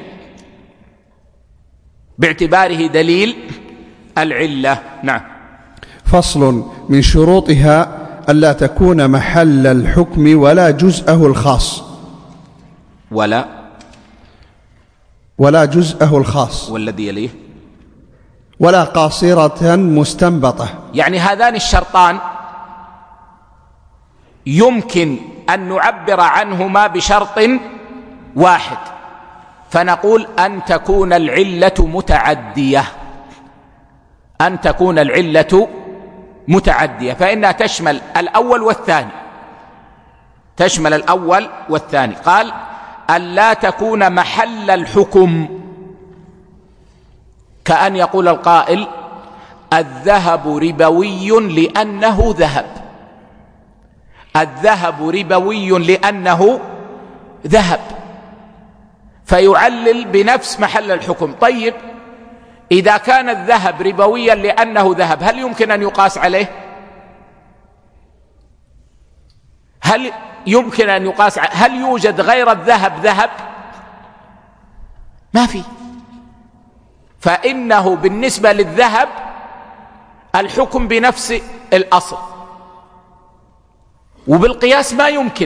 باعتباره دليل العلة. نعم. فصل. من شروطها ألا تكون محل الحكم ولا جزءه الخاص ولا ولا جزءه الخاص والذي يليه ولا قاصرة مستنبطة. يعني هذان الشرطان يمكن أن نعبر عنهما بشرط واحد، فنقول أن تكون العلة متعدية، أن تكون العلة متعدية، فإنها تشمل الأول والثاني، تشمل الأول والثاني. قال أن لا تكون محل الحكم، كأن يقول القائل الذهب ربوي لأنه ذهب، الذهب ربوي لأنه ذهب، فيعلل بنفس محل الحكم. طيب إذا كان الذهب ربويا لأنه ذهب، هل يمكن أن يقاس عليه؟ هل يمكن أن يقاس عليه؟ هل يوجد غير الذهب ذهب؟ ما في. فإنه بالنسبة للذهب الحكم بنفس الأصل، وبالقياس ما يمكن،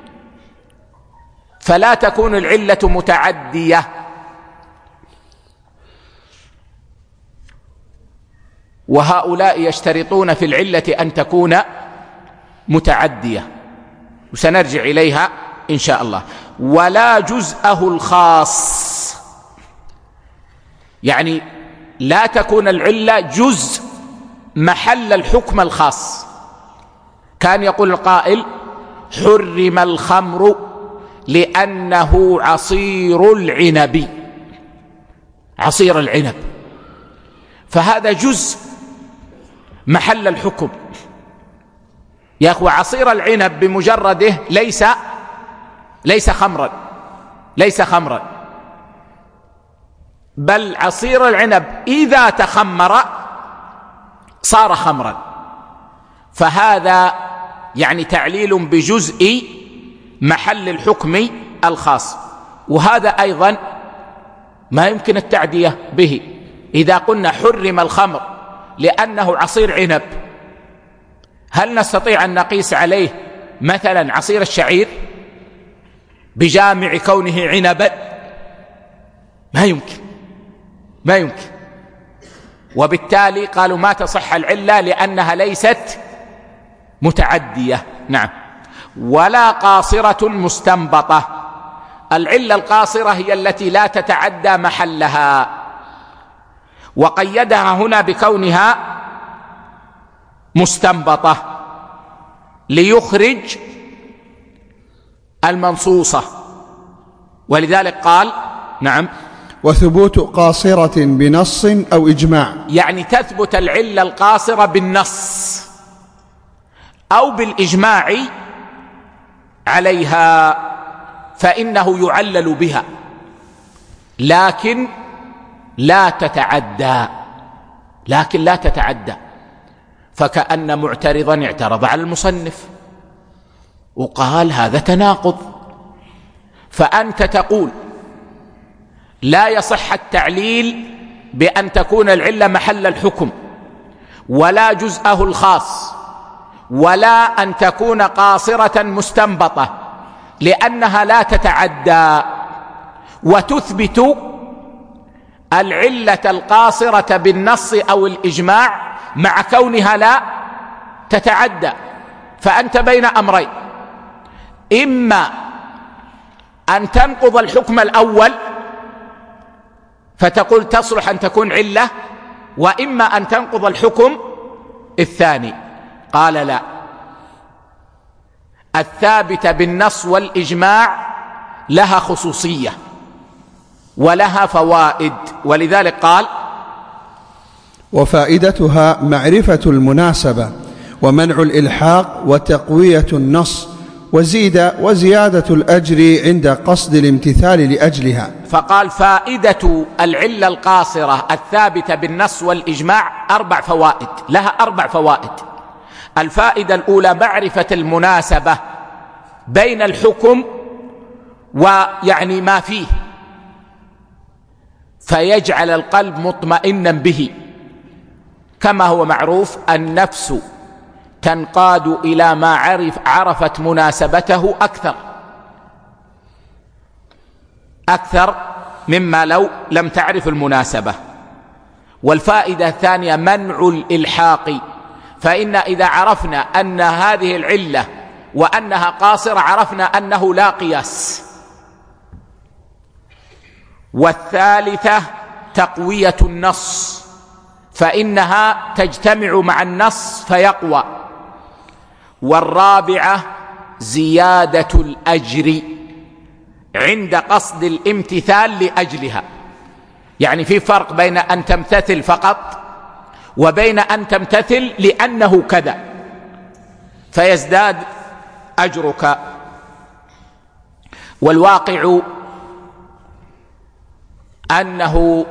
فلا تكون العلة متعدية. وهؤلاء يشترطون في العلة أن تكون متعدية، وسنرجع إليها إن شاء الله. ولا جزءه الخاص، يعني لا تكون العلة جزء محل الحكم الخاص. كان يقول القائل: حرم الخمر لأنه عصير العنب، عصير العنب، فهذا جزء محل الحكم. يا أخوة، عصير العنب بمجرده ليس ليس خمرا، ليس خمرا، بل عصير العنب إذا تخمر صار خمرا، فهذا يعني تعليل بجزء محل الحكم الخاص. وهذا أيضا ما يمكن التعدية به. إذا قلنا حرم الخمر لأنه عصير عنب، هل نستطيع أن نقيس عليه مثلا عصير الشعير بجامع كونه عنبا؟ ما يمكن، ما يمكن. وبالتالي قالوا ما تصح العلة لأنها ليست متعدية. نعم. ولا قاصرة مستنبطة، العلة القاصرة هي التي لا تتعدى محلها، وقيدها هنا بكونها مستنبطة ليخرج المنصوصة، ولذلك قال: نعم. وثبوت قاصرة بنص أو إجماع، يعني تثبت العلة القاصرة بالنص أو بالإجماع عليها، فإنه يعلل بها، لكن لا تتعدى، لكن لا تتعدى. فكأن معترضا اعترض على المصنف وقال: هذا تناقض. فأنت تقول لا يصح التعليل بأن تكون العلة محل الحكم، ولا جزءه الخاص، ولا أن تكون قاصرة مستنبطة لأنها لا تتعدى، وتثبت العلة القاصرة بالنص أو الإجماع مع كونها لا تتعدى. فأنت بين أمرين: إما أن تنقض الحكم الأول فتقول تصلح أن تكون علة، وإما أن تنقض الحكم الثاني. قال: لا، الثابت بالنص والإجماع لها خصوصية ولها فوائد، ولذلك قال: وفائدتها معرفة المناسبة ومنع الإلحاق وتقوية النص وزيد وزيادة الأجر عند قصد الامتثال لأجلها. فقال: فائدة العلة القاصرة الثابتة بالنص والإجماع أربع فوائد، لها أربع فوائد. الفائدة الأولى معرفة المناسبة بين الحكم ويعني ما فيه، فيجعل القلب مطمئنا به، كما هو معروف النفس تنقاد إلى ما عرف عرفت مناسبته أكثر أكثر مما لو لم تعرف المناسبة. والفائدة الثانية منع الإلحاق، فإن إذا عرفنا أن هذه العلة وأنها قاصرة عرفنا أنه لا قياس. والثالثة تقوية النص، فإنها تجتمع مع النص فيقوى. والرابعة زيادة الأجر عند قصد الامتثال لأجلها، يعني في فرق بين أن تمتثل فقط وبين أن تمتثل لأنه كذا، فيزداد أجرك. والواقع أنه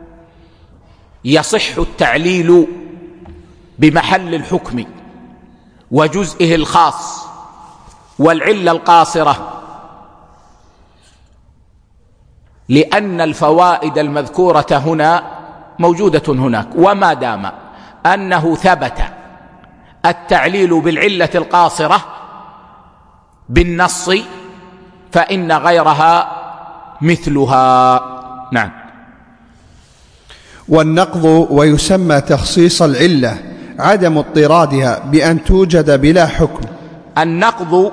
يصح التعليل بمحل الحكم وجزئه الخاص والعلة القاصرة، لأن الفوائد المذكورة هنا موجودة هناك. وما دام أنه ثبت التعليل بالعلة القاصرة بالنص فإن غيرها مثلها. نعم. والنقض ويسمى تخصيص العلة عدم اضطرادها بأن توجد بلا حكم. النقض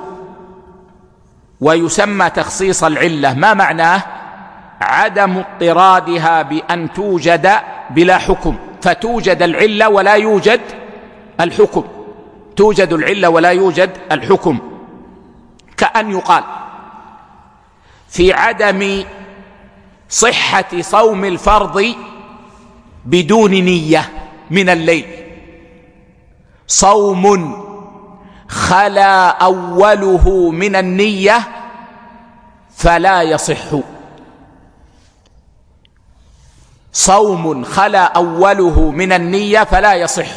ويسمى تخصيص العلة ما معناه؟ عدم اضطرادها بأن توجد بلا حكم، فتوجد العلة ولا يوجد الحكم، توجد العلة ولا يوجد الحكم. كأن يقال في عدم صحة صوم الفرض بدون نية من الليل صوم خلا أوله من النية فلا يصح، صوم خلا أوله من النية فلا يصح.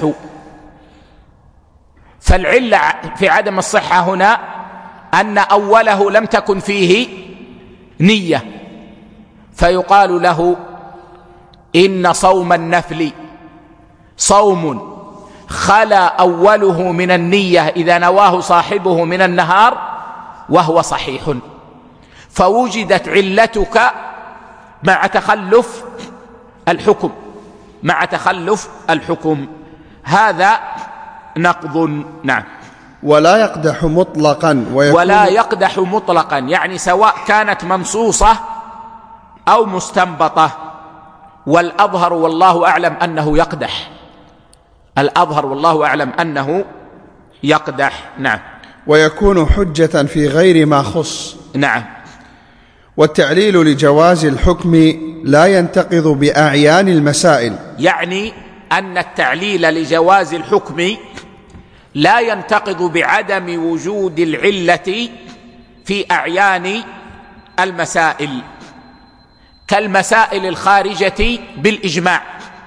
فالعلة في عدم الصحة هنا أن أوله لم تكن فيه نية، فيقال له إن صوم النفل صوم خلا أوله من النية إذا نواه صاحبه من النهار وهو صحيح، فوجدت علتك مع تخلف الحكم مع تخلف الحكم هذا نقض. نعم. ولا يقدح مطلقا ولا يقدح مطلقا يعني سواء كانت منصوصة أو مستنبطة، والأظهر والله أعلم أنه يقدح، الأظهر والله أعلم أنه يقدح. نعم. ويكون حجة في غير ما خص. نعم. والتعليل لجواز الحكم لا ينتقض بأعيان المسائل، يعني أن التعليل لجواز الحكم لا ينتقض بعدم وجود العلة في أعيان المسائل، كالمسائل الخارجة بالإجماع،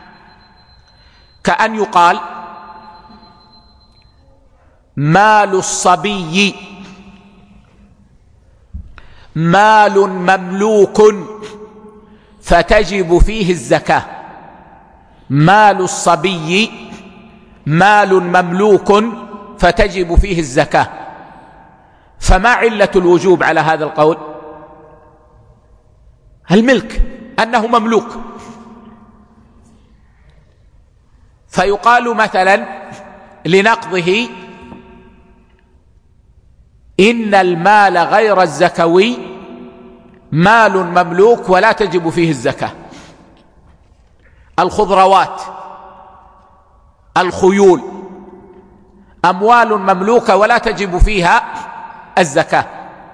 كأن يقال مال الصبي مال مملوك فتجب فيه الزكاة، مال الصبي مال مملوك فتجب فيه الزكاة، فما علة الوجوب على هذا القول؟ الملك، أنه مملوك. فيقال مثلا لنقضه إن المال غير الزكوي مال مملوك ولا تجب فيه الزكاة. الخضروات، الخيول، أموال مملوكة ولا تجب فيها الزكاة،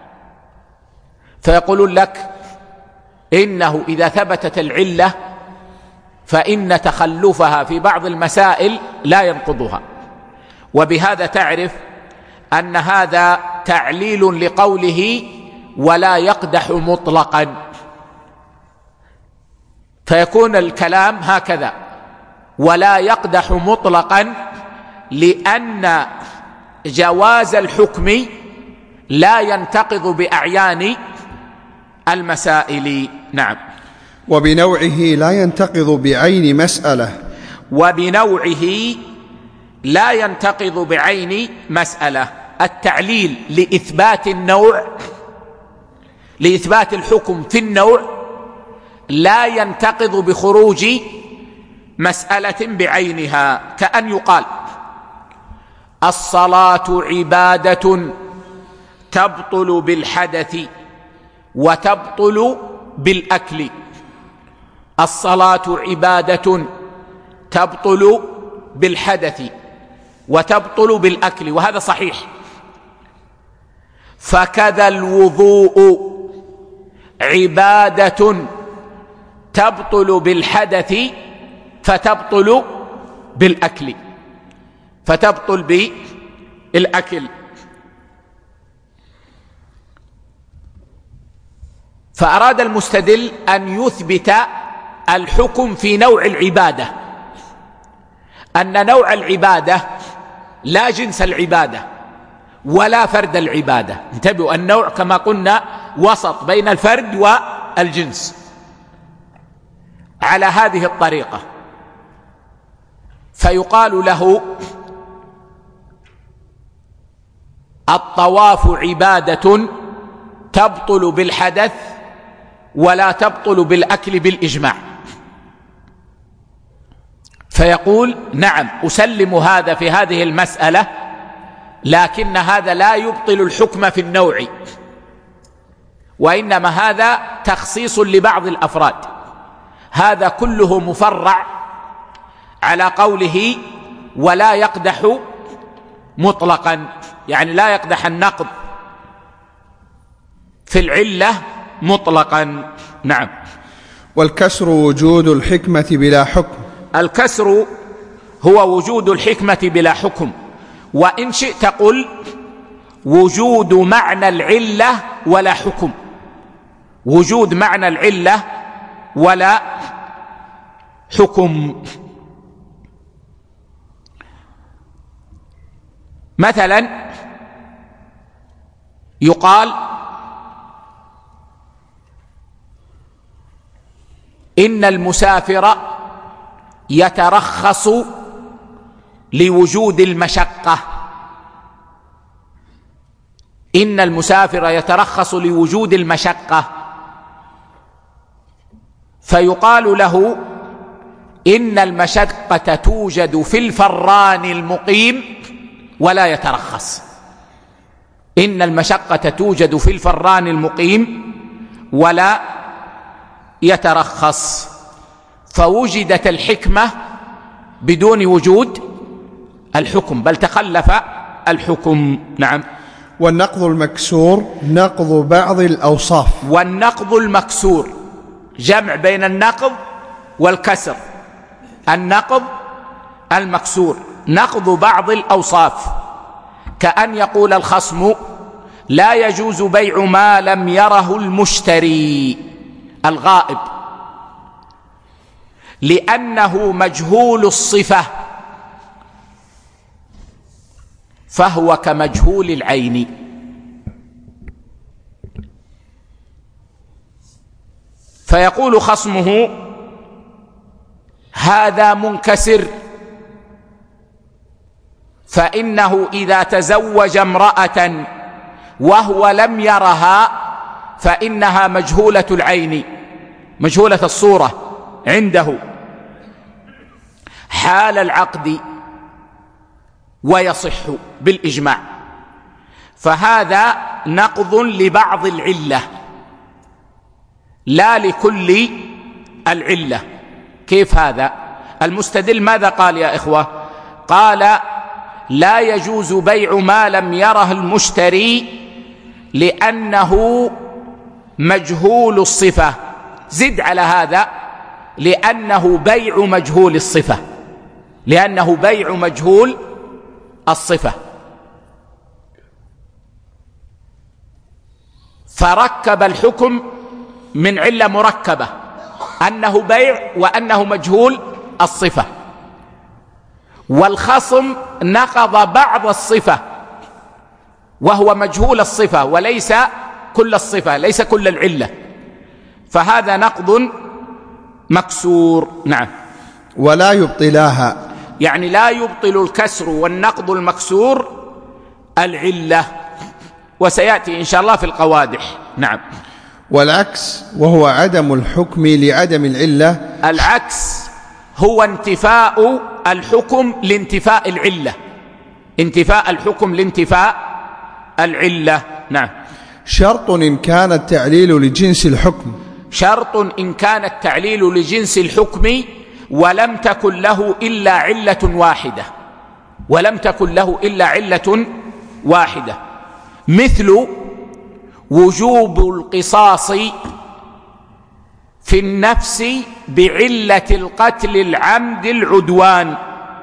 فيقولون لك إنه إذا ثبتت العلة فإن تخلفها في بعض المسائل لا ينقضها، وبهذا تعرف أن هذا تعليل لقوله ولا يقدح مطلقا، فيكون الكلام هكذا ولا يقدح مطلقا، لأن جواز الحكم لا ينتقض بأعيان المسائل. نعم. وبنوعه لا ينتقض بعين مسألة وبنوعه لا ينتقض بعين مسألة. التعليل لإثبات النوع، لإثبات الحكم في النوع، لا ينتقض بخروج مسألة بعينها، كأن يقال الصلاة عبادة تبطل بالحدث وتبطل بالأكل، الصلاة عبادة تبطل بالحدث وتبطل بالأكل، وهذا صحيح. فكذا الوضوء عبادة تبطل بالحدث فتبطل بالأكل فتبطل بالأكل. فأراد المستدل أن يثبت الحكم في نوع العبادة، أن نوع العبادة لا جنس العبادة ولا فرد العبادة. انتبهوا، النوع كما قلنا وسط بين الفرد والجنس على هذه الطريقة. فيقال له الطواف عبادة تبطل بالحدث ولا تبطل بالأكل بالإجماع. فيقول نعم أسلم هذا في هذه المسألة، لكن هذا لا يبطل الحكم في النوع، وإنما هذا تخصيص لبعض الأفراد. هذا كله مفرع على قوله ولا يقدح مطلقا، يعني لا يقدح النقض في العلة مطلقا. نعم. والكسر وجود الحكمة بلا حكم. الكسر هو وجود الحكمة بلا حكم، وإن شئت قل وجود معنى العلة ولا حكم، وجود معنى العلة ولا حكم. مثلا يقال إن المسافر يترخص لوجود المشقة، إن المسافر يترخص لوجود المشقة، فيقال له إن المشقة توجد في الفران المقيم ولا يترخص، إن المشقة توجد في الفران المقيم ولا يترخص، فوجدت الحكمة بدون وجود الحكم، بل تخلف الحكم. نعم. والنقض المكسور نقض بعض الأوصاف. والنقض المكسور جمع بين النقض والكسر. النقض المكسور نقض بعض الأوصاف، كأن يقول الخصم لا يجوز بيع ما لم يره المشتري الغائب لأنه مجهول الصفة، فهو كمجهول العين. فيقول خصمه هذا منكسر، فإنه إذا تزوج امرأة وهو لم يرها فإنها مجهولة العين، مجهولة الصورة عنده حال العقد ويصح بالإجماع. فهذا نقض لبعض العلة لا لكل العلة. كيف هذا؟ المستدل ماذا قال يا إخوة؟ قال لا يجوز بيع ما لم يره المشتري لأنه مجهول الصفة، زد على هذا لأنه بيع مجهول الصفة، لأنه بيع مجهول الصفة. فركب الحكم من علة مركبة، أنه بيع وأنه مجهول الصفة، والخصم نقض بعض الصفة وهو مجهول الصفة وليس كل الصفة، ليس كل العلة، فهذا نقض مكسور. نعم. ولا يبطلاها، يعني لا يبطل الكسر والنقض المكسور العلة، وسيأتي إن شاء الله في القوادح. نعم. والعكس وهو عدم الحكم لعدم العلة. العكس هو انتفاء الحكم لانتفاء العلة، انتفاء الحكم لانتفاء العلة. نعم. شرط إن كان التعليل لجنس الحكم، شرط إن كان التعليل لجنس الحكم ولم تكن له إلا علة واحدة، ولم تكن له إلا علة واحدة، مثل وجوب القصاص في النفس بعلة القتل العمد العدوان،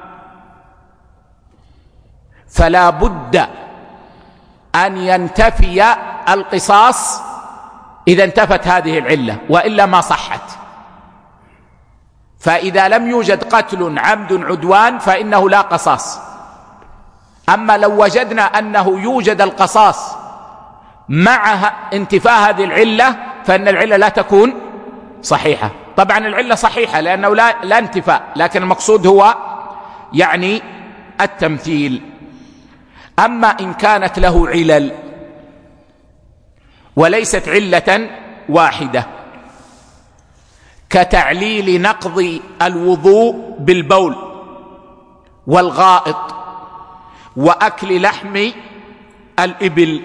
فلا بد أن ينتفي القصاص إذا انتفت هذه العلة، وإلا ما صحت. فإذا لم يوجد قتل عمد عدوان فإنه لا قصاص. أما لو وجدنا أنه يوجد القصاص مع انتفاء هذه العلة فإن العلة لا تكون صحيحة. طبعا العلة صحيحة لأنه لا, لا انتفاء، لكن المقصود هو يعني التمثيل. أما إن كانت له علل وليست علة واحدة كتعليل نقض الوضوء بالبول والغائط وأكل لحم الإبل،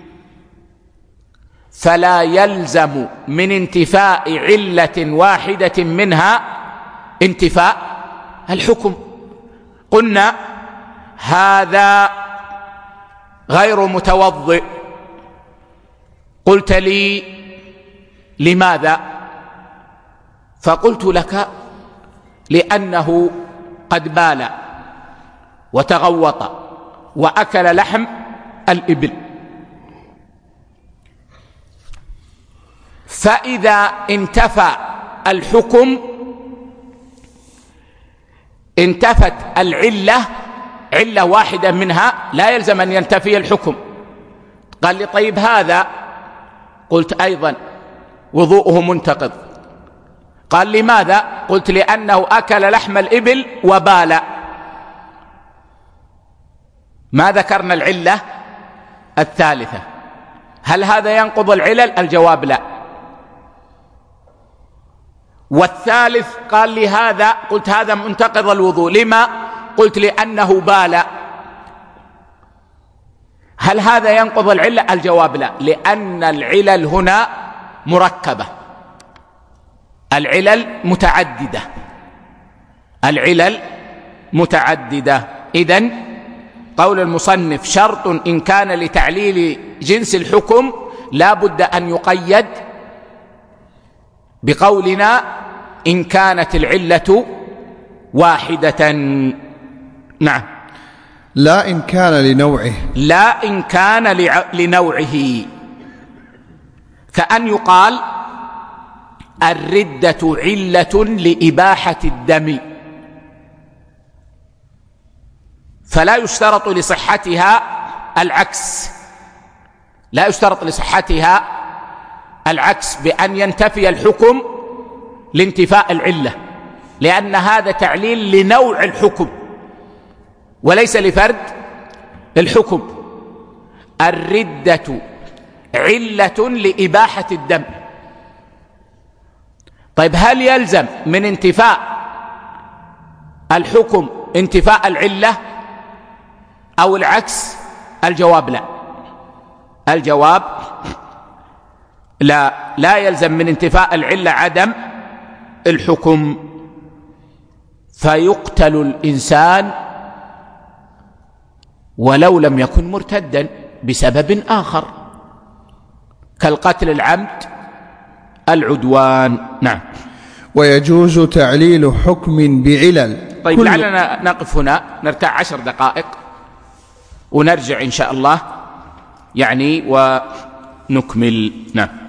فلا يلزم من انتفاء علة واحدة منها انتفاء الحكم. قلنا هذا غير متوضئ، قلت لي لماذا؟ فقلت لك لأنه قد بال وتغوط وأكل لحم الإبل. فإذا انتفى الحكم انتفت العلة، علة واحدة منها لا يلزم أن ينتفي الحكم. قال لي طيب هذا، قلت أيضا وضوءه منتقض. قال لماذا؟ قلت لأنه أكل لحم الإبل وبال. ما ذكرنا العلة الثالثة. هل هذا ينقض العلل؟ الجواب لا. والثالث قال لي هذا، قلت هذا منتقض الوضوء. لما؟ قلت لأنه بال. هل هذا ينقض العلة؟ الجواب لا، لأن العلل هنا مركبة، العلل متعددة، العلل متعددة. إذن قول المصنف شرط إن كان لتعليل جنس الحكم لا بد أن يقيد بقولنا إن كانت العلة واحدة. نعم. لا إن كان لنوعه، لا إن كان لنوعه، كأن يقال الردة علة لإباحة الدم، فلا يشترط لصحتها العكس، لا يشترط لصحتها العكس بأن ينتفي الحكم لانتفاء العلة، لأن هذا تعليل لنوع الحكم وليس لفرد الحكم. الردة علة لإباحة الدم. طيب هل يلزم من انتفاء الحكم انتفاء العلة أو العكس؟ الجواب لا، الجواب لا، لا يلزم من انتفاء العلة عدم الحكم. فيقتل الإنسان ولو لم يكن مرتدا بسبب آخر كالقتل العمد العدوان. نعم. ويجوز تعليل حكم بعلل. طيب لعلنا نقف هنا، نرتاح عشر دقائق ونرجع إن شاء الله يعني ونكمل. نعم.